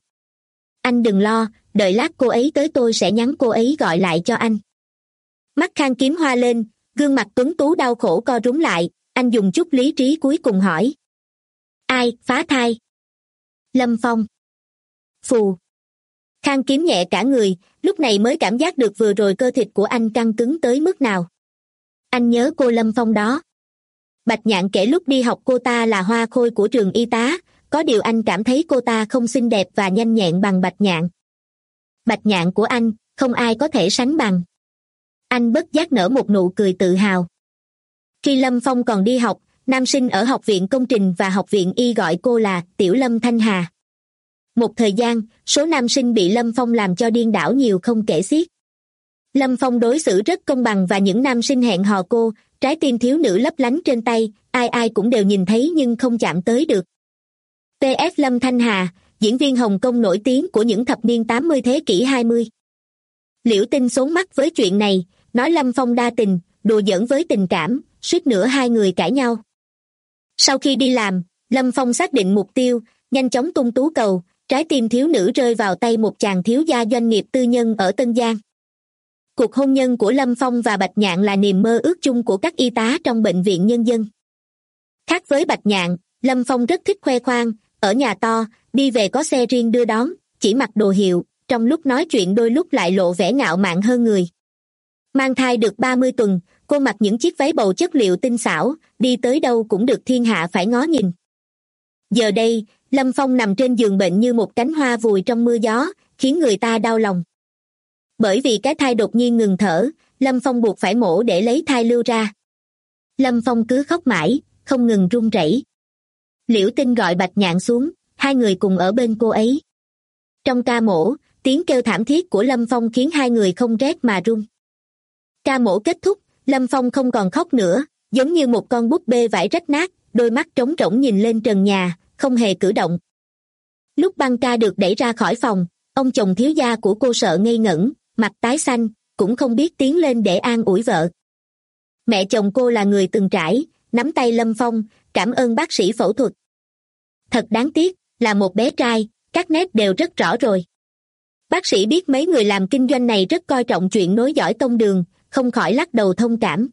Anh đừng lo, đợi lát cô ấy tới tôi sẽ nhắn cô ấy gọi lại cho anh. Mắt Khang Kiếm hoa lên, gương mặt tuấn tú đau khổ co rúm lại, anh dùng chút lý trí cuối cùng hỏi. Ai, phá thai? Lâm Phong. Phù. Khang Kiếm nhẹ cả người, lúc này mới cảm giác được vừa rồi cơ thịt của anh căng cứng tới mức nào. Anh nhớ cô Lâm Phong đó. Bạch Nhạn kể lúc đi học cô ta là hoa khôi của trường y tá, có điều anh cảm thấy cô ta không xinh đẹp và nhanh nhẹn bằng Bạch Nhạn. Bạch Nhạn của anh, không ai có thể sánh bằng. Anh bất giác nở một nụ cười tự hào. Khi Lâm Phong còn đi học, nam sinh ở học viện công trình và học viện y gọi cô là Tiểu Lâm Thanh Hà. Một thời gian, số nam sinh bị Lâm Phong làm cho điên đảo nhiều không kể xiết. Lâm Phong đối xử rất công bằng và những nam sinh hẹn hò cô, trái tim thiếu nữ lấp lánh trên tay, ai ai cũng đều nhìn thấy nhưng không chạm tới được. pê ép Lâm Thanh Hà, diễn viên Hồng Kông nổi tiếng của những thập niên tám mươi thế kỷ hai mươi. Liễu Tinh xốn mắt với chuyện này, nói Lâm Phong đa tình, đùa giỡn với tình cảm, suýt nữa hai người cãi nhau. Sau khi đi làm, Lâm Phong xác định mục tiêu, nhanh chóng tung tú cầu, trái tim thiếu nữ rơi vào tay một chàng thiếu gia doanh nghiệp tư nhân ở Tân Giang. Cuộc hôn nhân của Lâm Phong và Bạch Nhạn là niềm mơ ước chung của các y tá trong bệnh viện nhân dân. Khác với Bạch Nhạn, Lâm Phong rất thích khoe khoang, ở nhà to, đi về có xe riêng đưa đón, chỉ mặc đồ hiệu, trong lúc nói chuyện đôi lúc lại lộ vẻ ngạo mạn hơn người. Mang thai được ba mươi tuần, cô mặc những chiếc váy bầu chất liệu tinh xảo, đi tới đâu cũng được thiên hạ phải ngó nhìn. Giờ đây, Lâm Phong nằm trên giường bệnh như một cánh hoa vùi trong mưa gió, khiến người ta đau lòng. Bởi vì cái thai đột nhiên ngừng thở, Lâm Phong buộc phải mổ để lấy thai lưu ra. Lâm Phong cứ khóc mãi, không ngừng run rẩy. Liễu Tinh gọi Bạch Nhạn xuống, hai người cùng ở bên cô ấy. Trong ca mổ, tiếng kêu thảm thiết của Lâm Phong khiến hai người không rét mà run. Ca mổ kết thúc, Lâm Phong không còn khóc nữa, giống như một con búp bê vải rách nát, đôi mắt trống rỗng nhìn lên trần nhà, không hề cử động. Lúc băng ca được đẩy ra khỏi phòng, ông chồng thiếu gia của cô sợ ngây ngẩn, mặt tái xanh, cũng không biết tiến lên để an ủi vợ. Mẹ chồng cô là người từng trải, nắm tay Lâm Phong, cảm ơn bác sĩ phẫu thuật. Thật đáng tiếc, là một bé trai, các nét đều rất rõ rồi. Bác sĩ biết mấy người làm kinh doanh này rất coi trọng chuyện nối dõi tông đường, không khỏi lắc đầu thông cảm.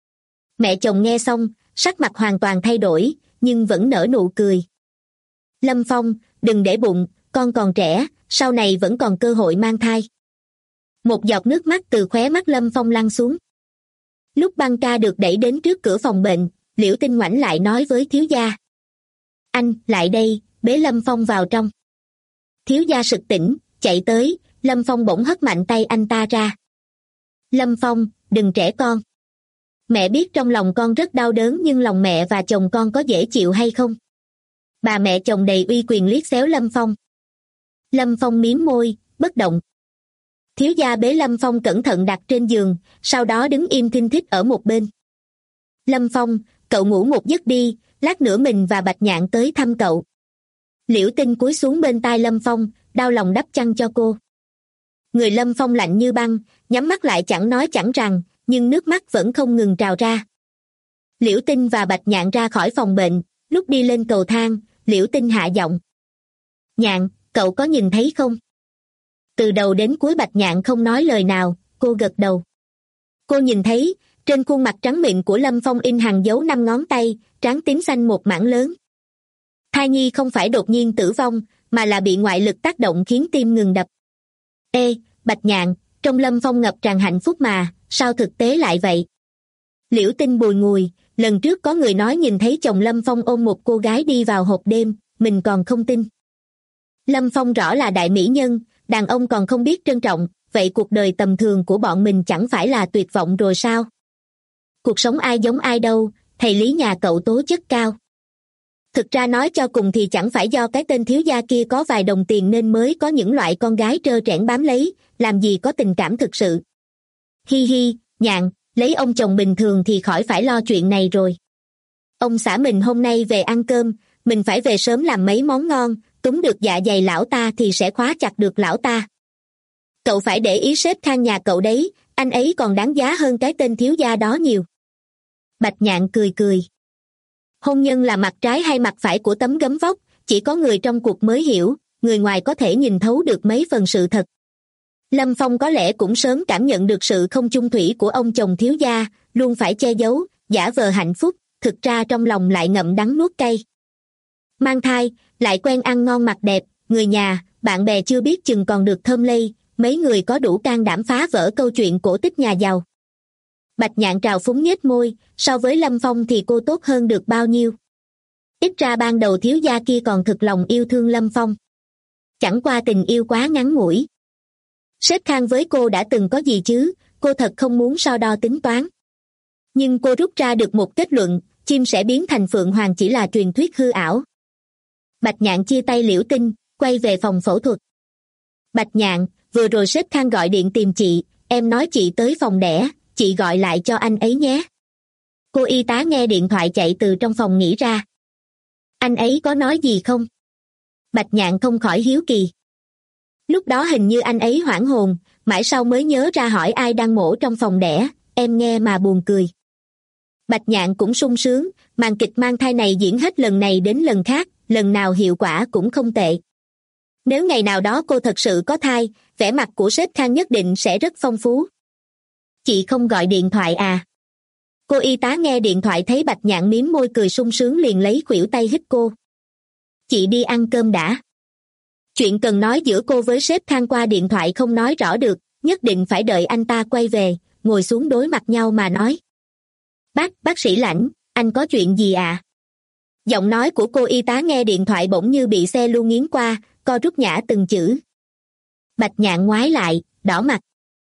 Mẹ chồng nghe xong, sắc mặt hoàn toàn thay đổi, nhưng vẫn nở nụ cười. Lâm Phong, đừng để bụng, con còn trẻ, sau này vẫn còn cơ hội mang thai. Một giọt nước mắt từ khóe mắt Lâm Phong lăn xuống. Lúc băng ca được đẩy đến trước cửa phòng bệnh, Liễu Tinh ngoảnh lại nói với thiếu gia. Anh, lại đây, bế Lâm Phong vào trong. Thiếu gia sực tỉnh, chạy tới, Lâm Phong bỗng hất mạnh tay anh ta ra. Lâm Phong, đừng trẻ con. Mẹ biết trong lòng con rất đau đớn nhưng lòng mẹ và chồng con có dễ chịu hay không? Bà mẹ chồng đầy uy quyền liếc xéo Lâm Phong. Lâm Phong mím môi, bất động. Thiếu gia bế Lâm Phong cẩn thận đặt trên giường, sau đó đứng im thinh thích ở một bên. Lâm Phong, cậu ngủ một giấc đi, lát nữa mình và Bạch Nhạn tới thăm cậu. Liễu Tinh cúi xuống bên tai Lâm Phong, đau lòng đắp chăn cho cô. Người Lâm Phong lạnh như băng, nhắm mắt lại chẳng nói chẳng rằng, nhưng nước mắt vẫn không ngừng trào ra. Liễu Tinh và Bạch Nhạn ra khỏi phòng bệnh, lúc đi lên cầu thang, Liễu Tinh hạ giọng. Nhạn, cậu có nhìn thấy không? Từ đầu đến cuối Bạch Nhạn không nói lời nào, cô gật đầu. Cô nhìn thấy, trên khuôn mặt trắng mịn của Lâm Phong in hằn dấu năm ngón tay, trán tím xanh một mảng lớn. Thai nhi không phải đột nhiên tử vong, mà là bị ngoại lực tác động khiến tim ngừng đập. Ê, Bạch Nhạn, trong Lâm Phong ngập tràn hạnh phúc mà, sao thực tế lại vậy? Liễu Tinh bùi ngùi, lần trước có người nói nhìn thấy chồng Lâm Phong ôm một cô gái đi vào hộp đêm, mình còn không tin. Lâm Phong rõ là đại mỹ nhân, đàn ông còn không biết trân trọng, vậy cuộc đời tầm thường của bọn mình chẳng phải là tuyệt vọng rồi sao? Cuộc sống ai giống ai đâu, thầy Lý nhà cậu tố chất cao. Thực ra nói cho cùng thì chẳng phải do cái tên thiếu gia kia có vài đồng tiền nên mới có những loại con gái trơ trẽn bám lấy, làm gì có tình cảm thực sự. Hi hi, Nhạn, lấy ông chồng bình thường thì khỏi phải lo chuyện này rồi. Ông xã mình hôm nay về ăn cơm, mình phải về sớm làm mấy món ngon, túm được dạ dày lão ta thì sẽ khóa chặt được lão ta. Cậu phải để ý sếp Khang nhà cậu đấy, anh ấy còn đáng giá hơn cái tên thiếu gia đó nhiều. Bạch Nhạn cười cười. Hôn nhân là mặt trái hay mặt phải của tấm gấm vóc, chỉ có người trong cuộc mới hiểu, người ngoài có thể nhìn thấu được mấy phần sự thật. Lâm Phong có lẽ cũng sớm cảm nhận được sự không chung thủy của ông chồng thiếu gia, luôn phải che giấu, giả vờ hạnh phúc, thực ra trong lòng lại ngậm đắng nuốt cay. Mang thai, lại quen ăn ngon mặc đẹp, người nhà, bạn bè chưa biết chừng còn được thơm lây, mấy người có đủ can đảm phá vỡ câu chuyện cổ tích nhà giàu. Bạch Nhạn trào phúng nhếch môi, so với Lâm Phong thì cô tốt hơn được bao nhiêu. Ít ra ban đầu thiếu gia kia còn thực lòng yêu thương Lâm Phong. Chẳng qua tình yêu quá ngắn ngủi. Sếp Khang với cô đã từng có gì chứ, cô thật không muốn so đo tính toán. Nhưng cô rút ra được một kết luận, chim sẽ biến thành phượng hoàng chỉ là truyền thuyết hư ảo. Bạch Nhạn chia tay Liễu Tinh, quay về phòng phẫu thuật. Bạch Nhạn, vừa rồi sếp Khang gọi điện tìm chị, em nói chị tới phòng đẻ, chị gọi lại cho anh ấy nhé. Cô y tá nghe điện thoại chạy từ trong phòng nghĩ ra. Anh ấy có nói gì không? Bạch Nhạn không khỏi hiếu kỳ. Lúc đó hình như anh ấy hoảng hồn, mãi sau mới nhớ ra hỏi ai đang mổ trong phòng đẻ, em nghe mà buồn cười. Bạch Nhạn cũng sung sướng, màn kịch mang thai này diễn hết lần này đến lần khác, lần nào hiệu quả cũng không tệ. Nếu ngày nào đó cô thật sự có thai, vẻ mặt của sếp Khang nhất định sẽ rất phong phú. Chị không gọi điện thoại à? Cô y tá nghe điện thoại thấy Bạch Nhạn mím môi cười sung sướng liền lấy khuỷu tay hít cô. Chị đi ăn cơm đã. Chuyện cần nói giữa cô với sếp Khang qua điện thoại không nói rõ được, nhất định phải đợi anh ta quay về, ngồi xuống đối mặt nhau mà nói. Bác, bác sĩ Lãnh, anh có chuyện gì à? Giọng nói của cô y tá nghe điện thoại bỗng như bị xe lu nghiến qua, co rút nhả từng chữ. Bạch Nhạn ngoái lại, đỏ mặt.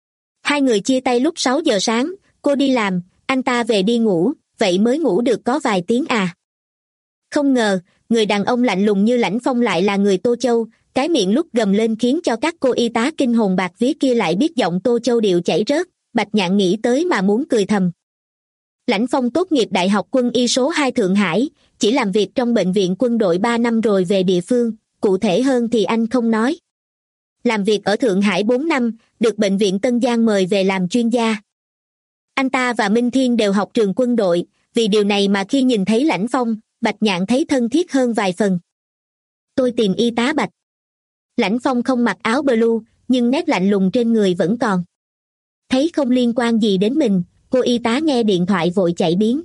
Hai người chia tay lúc sáu giờ sáng, cô đi làm, anh ta về đi ngủ, vậy mới ngủ được có vài tiếng à. Không ngờ, người đàn ông lạnh lùng như Lãnh Phong lại là người Tô Châu, cái miệng lúc gầm lên khiến cho các cô y tá kinh hồn bạc vía kia lại biết giọng Tô Châu điệu chảy rớt, Bạch Nhạn nghĩ tới mà muốn cười thầm. Lãnh Phong tốt nghiệp Đại học Quân y số hai Thượng Hải, chỉ làm việc trong bệnh viện quân đội ba năm rồi về địa phương, cụ thể hơn thì anh không nói. Làm việc ở Thượng Hải bốn năm, được bệnh viện Tân Giang mời về làm chuyên gia. Anh ta và Minh Thiên đều học trường quân đội, vì điều này mà khi nhìn thấy Lãnh Phong, Bạch Nhạn thấy thân thiết hơn vài phần. Tôi tìm y tá Bạch. Lãnh Phong không mặc áo blue, nhưng nét lạnh lùng trên người vẫn còn. Thấy không liên quan gì đến mình, cô y tá nghe điện thoại vội chạy biến.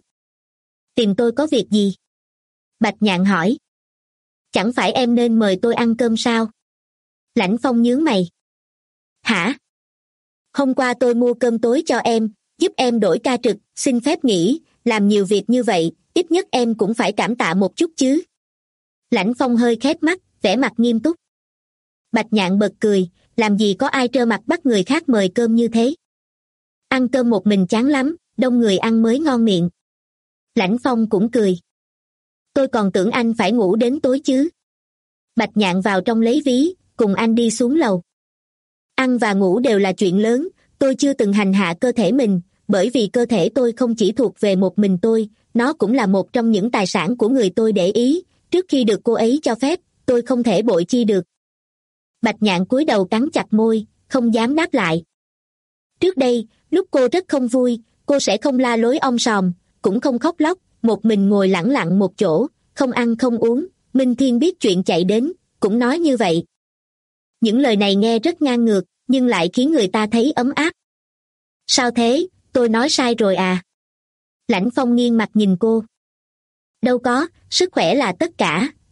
Tìm tôi có việc gì? Bạch Nhạn hỏi. Chẳng phải em nên mời tôi ăn cơm sao? Lãnh Phong nhướng mày. Hả? Hôm qua tôi mua cơm tối cho em, giúp em đổi ca trực, xin phép nghỉ, làm nhiều việc như vậy, ít nhất em cũng phải cảm tạ một chút chứ. Lãnh Phong hơi khép mắt, vẻ mặt nghiêm túc. Bạch Nhạn bật cười, làm gì có ai trơ mặt bắt người khác mời cơm như thế. Ăn cơm một mình chán lắm, đông người ăn mới ngon miệng. Lãnh Phong cũng cười. Tôi còn tưởng anh phải ngủ đến tối chứ. Bạch Nhạn vào trong lấy ví, cùng anh đi xuống lầu. Ăn và ngủ đều là chuyện lớn, tôi chưa từng hành hạ cơ thể mình, bởi vì cơ thể tôi không chỉ thuộc về một mình tôi, nó cũng là một trong những tài sản của người tôi để ý, trước khi được cô ấy cho phép, tôi không thể bội chi được. Bạch Nhạn cúi đầu cắn chặt môi, không dám đáp lại. Trước đây, lúc cô rất không vui, cô sẽ không la lối om sòm, cũng không khóc lóc, một mình ngồi lẳng lặng một chỗ, không ăn không uống. Minh Thiên biết chuyện chạy đến, cũng nói như vậy. Những lời này nghe rất ngang ngược, nhưng lại khiến người ta thấy ấm áp. Sao thế, tôi nói sai rồi à? Lãnh Phong nghiêng mặt nhìn cô. Đâu có, sức khỏe là tất cả,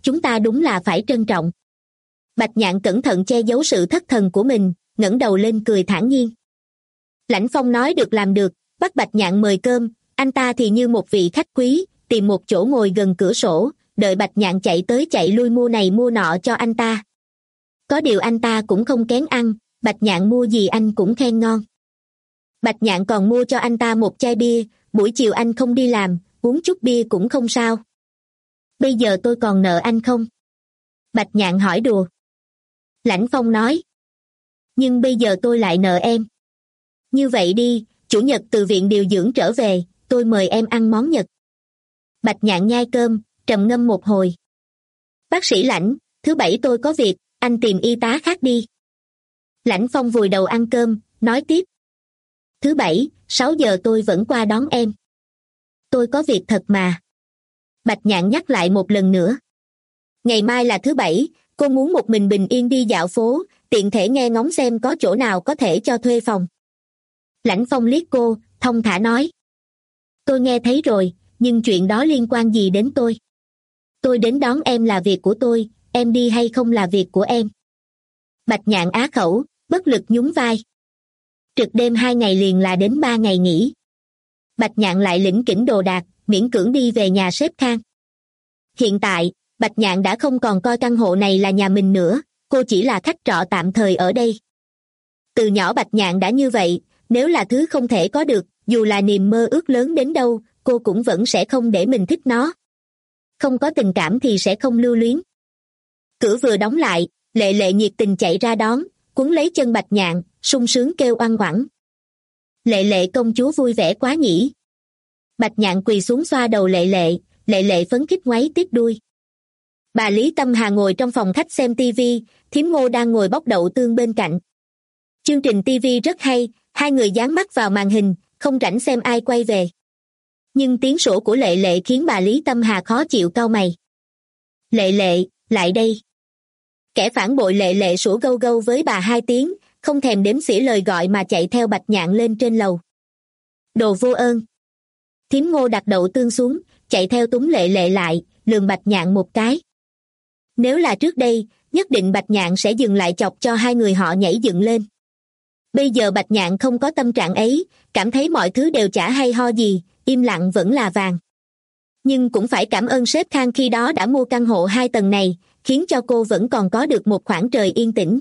chúng ta đúng là phải trân trọng. Bạch Nhạn cẩn thận che giấu sự thất thần của mình, ngẩng đầu lên cười thản nhiên. Lãnh Phong nói được làm được, bắt Bạch Nhạn mời cơm, anh ta thì như một vị khách quý, tìm một chỗ ngồi gần cửa sổ, đợi Bạch Nhạn chạy tới chạy lui mua này mua nọ cho anh ta. Có điều anh ta cũng không kén ăn, Bạch Nhạn mua gì anh cũng khen ngon. Bạch Nhạn còn mua cho anh ta một chai bia, buổi chiều anh không đi làm, uống chút bia cũng không sao. Bây giờ tôi còn nợ anh không? Bạch Nhạn hỏi đùa. Lãnh Phong nói. Nhưng bây giờ tôi lại nợ em. Như vậy đi, chủ nhật từ viện điều dưỡng trở về, tôi mời em ăn món Nhật. Bạch Nhạn nhai cơm, trầm ngâm một hồi. Bác sĩ Lãnh, thứ bảy tôi có việc, anh tìm y tá khác đi. Lãnh Phong vùi đầu ăn cơm, nói tiếp. Thứ bảy, sáu giờ tôi vẫn qua đón em. Tôi có việc thật mà. Bạch Nhạn nhắc lại một lần nữa. Ngày mai là thứ bảy, cô muốn một mình bình yên đi dạo phố, tiện thể nghe ngóng xem có chỗ nào có thể cho thuê phòng. Lãnh Phong liếc cô, thông thả nói. Tôi nghe thấy rồi, nhưng chuyện đó liên quan gì đến tôi? Tôi đến đón em là việc của tôi, em đi hay không là việc của em. Bạch Nhạn á khẩu, bất lực nhún vai. Trực đêm hai ngày liền là đến ba ngày nghỉ. Bạch Nhạn lại lỉnh kỉnh đồ đạc, miễn cưỡng đi về nhà sếp Khang. Hiện tại, Bạch Nhạn đã không còn coi căn hộ này là nhà mình nữa, cô chỉ là khách trọ tạm thời ở đây. Từ nhỏ Bạch Nhạn đã như vậy, nếu là thứ không thể có được, dù là niềm mơ ước lớn đến đâu, cô cũng vẫn sẽ không để mình thích nó. Không có tình cảm thì sẽ không lưu luyến. Cửa vừa đóng lại, Lệ Lệ nhiệt tình chạy ra đón, quấn lấy chân Bạch Nhạn, sung sướng kêu oang oảng. Lệ Lệ công chúa vui vẻ quá nhỉ. Bạch Nhạn quỳ xuống xoa đầu Lệ Lệ, Lệ Lệ phấn khích ngoáy tiếp đuôi. Bà Lý Tâm Hà ngồi trong phòng khách xem tivi, Thím Ngô đang ngồi bóc đậu tương bên cạnh. Chương trình tivi rất hay, hai người dán mắt vào màn hình, không rảnh xem ai quay về. Nhưng tiếng sủa của Lệ Lệ khiến bà Lý Tâm Hà khó chịu cau mày. Lệ Lệ, lại đây. Kẻ phản bội Lệ Lệ sủa gâu gâu với bà hai tiếng, không thèm đếm xỉa lời gọi mà chạy theo Bạch Nhạn lên trên lầu. Đồ vô ơn. Thím Ngô đặt đậu tương xuống, chạy theo túm Lệ Lệ lại, lườm Bạch Nhạn một cái. Nếu là trước đây, nhất định Bạch Nhạn sẽ dừng lại chọc cho hai người họ nhảy dựng lên. Bây giờ Bạch Nhạn không có tâm trạng ấy, cảm thấy mọi thứ đều chả hay ho gì, im lặng vẫn là vàng. Nhưng cũng phải cảm ơn sếp Khang khi đó đã mua căn hộ hai tầng này, khiến cho cô vẫn còn có được một khoảng trời yên tĩnh.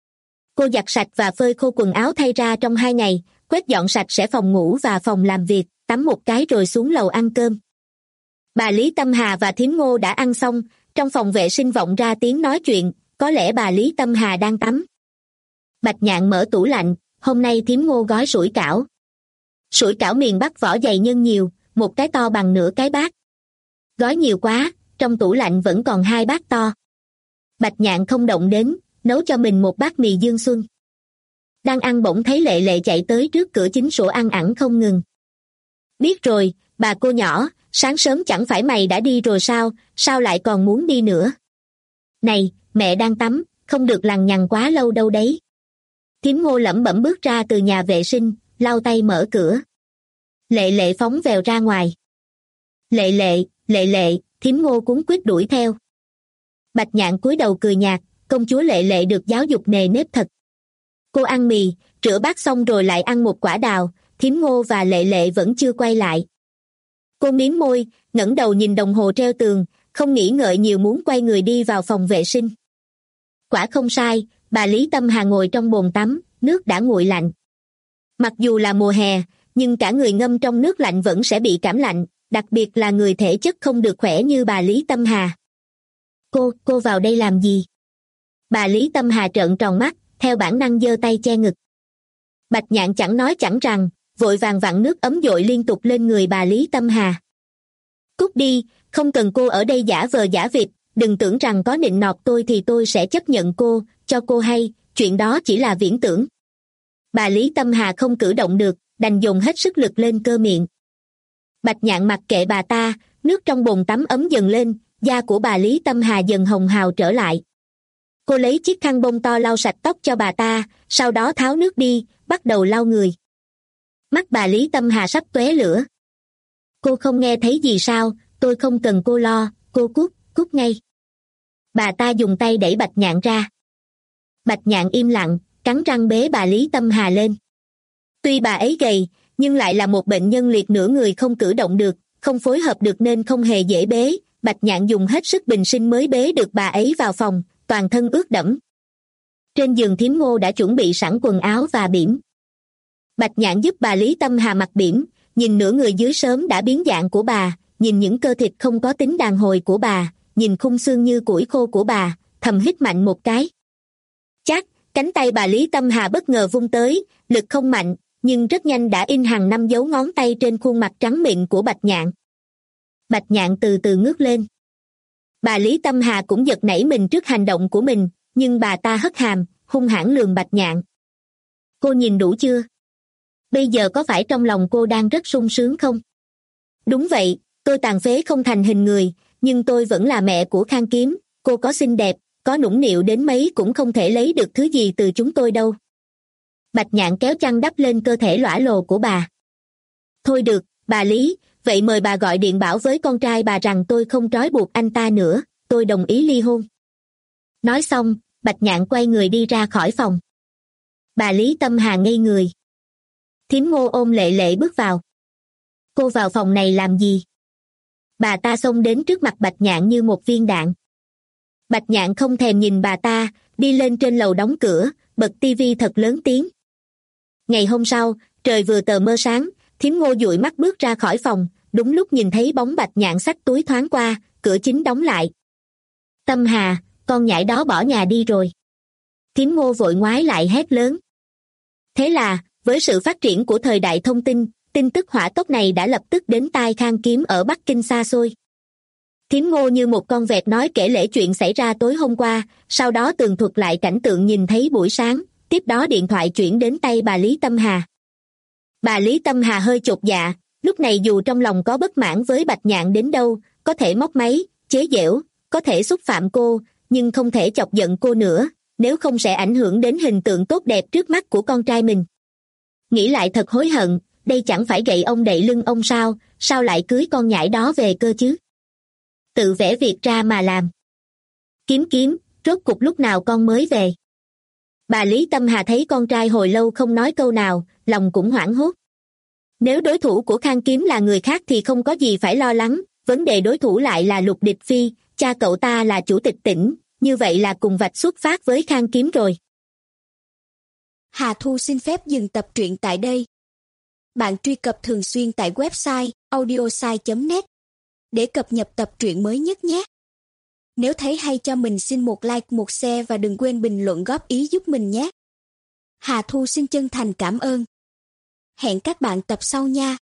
Cô giặt sạch và phơi khô quần áo thay ra trong hai ngày, quét dọn sạch sẽ phòng ngủ và phòng làm việc, tắm một cái rồi xuống lầu ăn cơm. Bà Lý Tâm Hà và Thím Ngô đã ăn xong, trong phòng vệ sinh vọng ra tiếng nói chuyện, có lẽ bà Lý Tâm Hà đang tắm. Bạch Nhạn mở tủ lạnh, hôm nay Thím Ngô gói sủi cảo. Sủi cảo miền Bắc vỏ dày nhân nhiều, một cái to bằng nửa cái bát. Gói nhiều quá, trong tủ lạnh vẫn còn hai bát to. Bạch Nhạn không động đến, nấu cho mình một bát mì Dương Xuân. Đang ăn bỗng thấy Lệ Lệ chạy tới trước cửa chính sủa ăn ẳng không ngừng. Biết rồi, bà cô nhỏ, sáng sớm chẳng phải mày đã đi rồi sao, sao lại còn muốn đi nữa? Này, mẹ đang tắm, không được lằng nhằng quá lâu đâu đấy. Thím Ngô lẩm bẩm bước ra từ nhà vệ sinh, lau tay mở cửa. Lệ Lệ phóng vèo ra ngoài. Lệ Lệ, Lệ Lệ, Thím Ngô cuống quýt đuổi theo. Bạch Nhạn cúi đầu cười nhạt, công chúa Lệ Lệ được giáo dục nề nếp thật. Cô ăn mì, rửa bát xong rồi lại ăn một quả đào, Thím Ngô và Lệ Lệ vẫn chưa quay lại. Cô mím môi, ngẩng đầu nhìn đồng hồ treo tường, không nghĩ ngợi nhiều muốn quay người đi vào phòng vệ sinh. Quả không sai, bà Lý Tâm Hà ngồi trong bồn tắm, nước đã nguội lạnh. Mặc dù là mùa hè, nhưng cả người ngâm trong nước lạnh vẫn sẽ bị cảm lạnh, đặc biệt là người thể chất không được khỏe như bà Lý Tâm Hà. Cô, cô vào đây làm gì? Bà Lý Tâm Hà trợn tròn mắt, theo bản năng giơ tay che ngực. Bạch Nhạn chẳng nói chẳng rằng, vội vàng vặn nước ấm dội liên tục lên người bà Lý Tâm Hà. Cút đi, không cần cô ở đây giả vờ giả vịt, đừng tưởng rằng có nịnh nọt tôi thì tôi sẽ chấp nhận cô, cho cô hay, chuyện đó chỉ là viễn tưởng. Bà Lý Tâm Hà không cử động được, đành dùng hết sức lực lên cơ miệng. Bạch Nhạn mặc kệ bà ta, nước trong bồn tắm ấm dần lên, da của bà Lý Tâm Hà dần hồng hào trở lại. Cô lấy chiếc khăn bông to lau sạch tóc cho bà ta, sau đó tháo nước đi, bắt đầu lau người. Mắt bà Lý Tâm Hà sắp tóe lửa. Cô không nghe thấy gì sao, tôi không cần cô lo, cô cút, cút ngay. Bà ta dùng tay đẩy Bạch Nhạn ra. Bạch Nhạn im lặng, cắn răng bế bà Lý Tâm Hà lên. Tuy bà ấy gầy, nhưng lại là một bệnh nhân liệt nửa người không cử động được, không phối hợp được nên không hề dễ bế. Bạch Nhạn dùng hết sức bình sinh mới bế được bà ấy vào phòng, toàn thân ướt đẫm. Trên giường Thím Ngô đã chuẩn bị sẵn quần áo và bỉm. Bạch Nhạn giúp bà Lý Tâm Hà mặc bỉm, nhìn nửa người dưới sớm đã biến dạng của bà, nhìn những cơ thịt không có tính đàn hồi của bà, nhìn khung xương như củi khô của bà, thầm hít mạnh một cái. Chắc, cánh tay bà Lý Tâm Hà bất ngờ vung tới, lực không mạnh, nhưng rất nhanh đã in hàng năm dấu ngón tay trên khuôn mặt trắng mịn của Bạch Nhạn. Bạch Nhạn từ từ ngước lên. Bà Lý Tâm Hà cũng giật nảy mình trước hành động của mình, nhưng bà ta hất hàm, hung hãn lườm Bạch Nhạn. Cô nhìn đủ chưa? Bây giờ có phải trong lòng cô đang rất sung sướng không? Đúng vậy, tôi tàn phế không thành hình người, nhưng tôi vẫn là mẹ của Khang Kiếm, cô có xinh đẹp, có nũng nịu đến mấy cũng không thể lấy được thứ gì từ chúng tôi đâu. Bạch Nhạn kéo chăn đắp lên cơ thể lõa lồ của bà. Thôi được, bà Lý, vậy mời bà gọi điện bảo với con trai bà rằng tôi không trói buộc anh ta nữa, tôi đồng ý ly hôn. Nói xong, Bạch Nhạn quay người đi ra khỏi phòng. Bà Lý Tâm Hà ngây người. Thím Ngô ôm lệ lệ bước vào. Cô vào phòng này làm gì? Bà ta xông đến trước mặt Bạch Nhạn như một viên đạn. Bạch Nhạn không thèm nhìn bà ta, đi lên trên lầu đóng cửa, bật tivi thật lớn tiếng. Ngày hôm sau, trời vừa tờ mơ sáng, Thím Ngô dụi mắt bước ra khỏi phòng, đúng lúc nhìn thấy bóng Bạch Nhạn xách túi thoáng qua, cửa chính đóng lại. Tâm Hà, con nhãi đó bỏ nhà đi rồi. Thím Ngô vội ngoái lại hét lớn. Thế là, với sự phát triển của thời đại thông tin, tin tức hỏa tốc này đã lập tức đến tai Khang Kiếm ở Bắc Kinh xa xôi. Thím Ngô như một con vẹt nói kể lể chuyện xảy ra tối hôm qua, sau đó tường thuật lại cảnh tượng nhìn thấy buổi sáng, tiếp đó điện thoại chuyển đến tay bà Lý Tâm Hà. Bà Lý Tâm Hà hơi chột dạ, lúc này dù trong lòng có bất mãn với Bạch Nhạn đến đâu, có thể móc máy, chế giễu, có thể xúc phạm cô, nhưng không thể chọc giận cô nữa, nếu không sẽ ảnh hưởng đến hình tượng tốt đẹp trước mắt của con trai mình. Nghĩ lại thật hối hận, đây chẳng phải gậy ông đậy lưng ông sao, sao lại cưới con nhãi đó về cơ chứ? Tự vẽ việc ra mà làm. Kiếm Kiếm, rốt cục lúc nào con mới về? Bà Lý Tâm Hà thấy con trai hồi lâu không nói câu nào, lòng cũng hoảng hốt. Nếu đối thủ của Khang Kiếm là người khác thì không có gì phải lo lắng, vấn đề đối thủ lại là Lục Địch Phi, cha cậu ta là chủ tịch tỉnh, như vậy là cùng vạch xuất phát với Khang Kiếm rồi. Hà Thu xin phép dừng tập truyện tại đây. Bạn truy cập thường xuyên tại website audiosai chấm net để cập nhật tập truyện mới nhất nhé. Nếu thấy hay cho mình xin một like, một share và đừng quên bình luận góp ý giúp mình nhé. Hà Thu xin chân thành cảm ơn. Hẹn các bạn tập sau nha.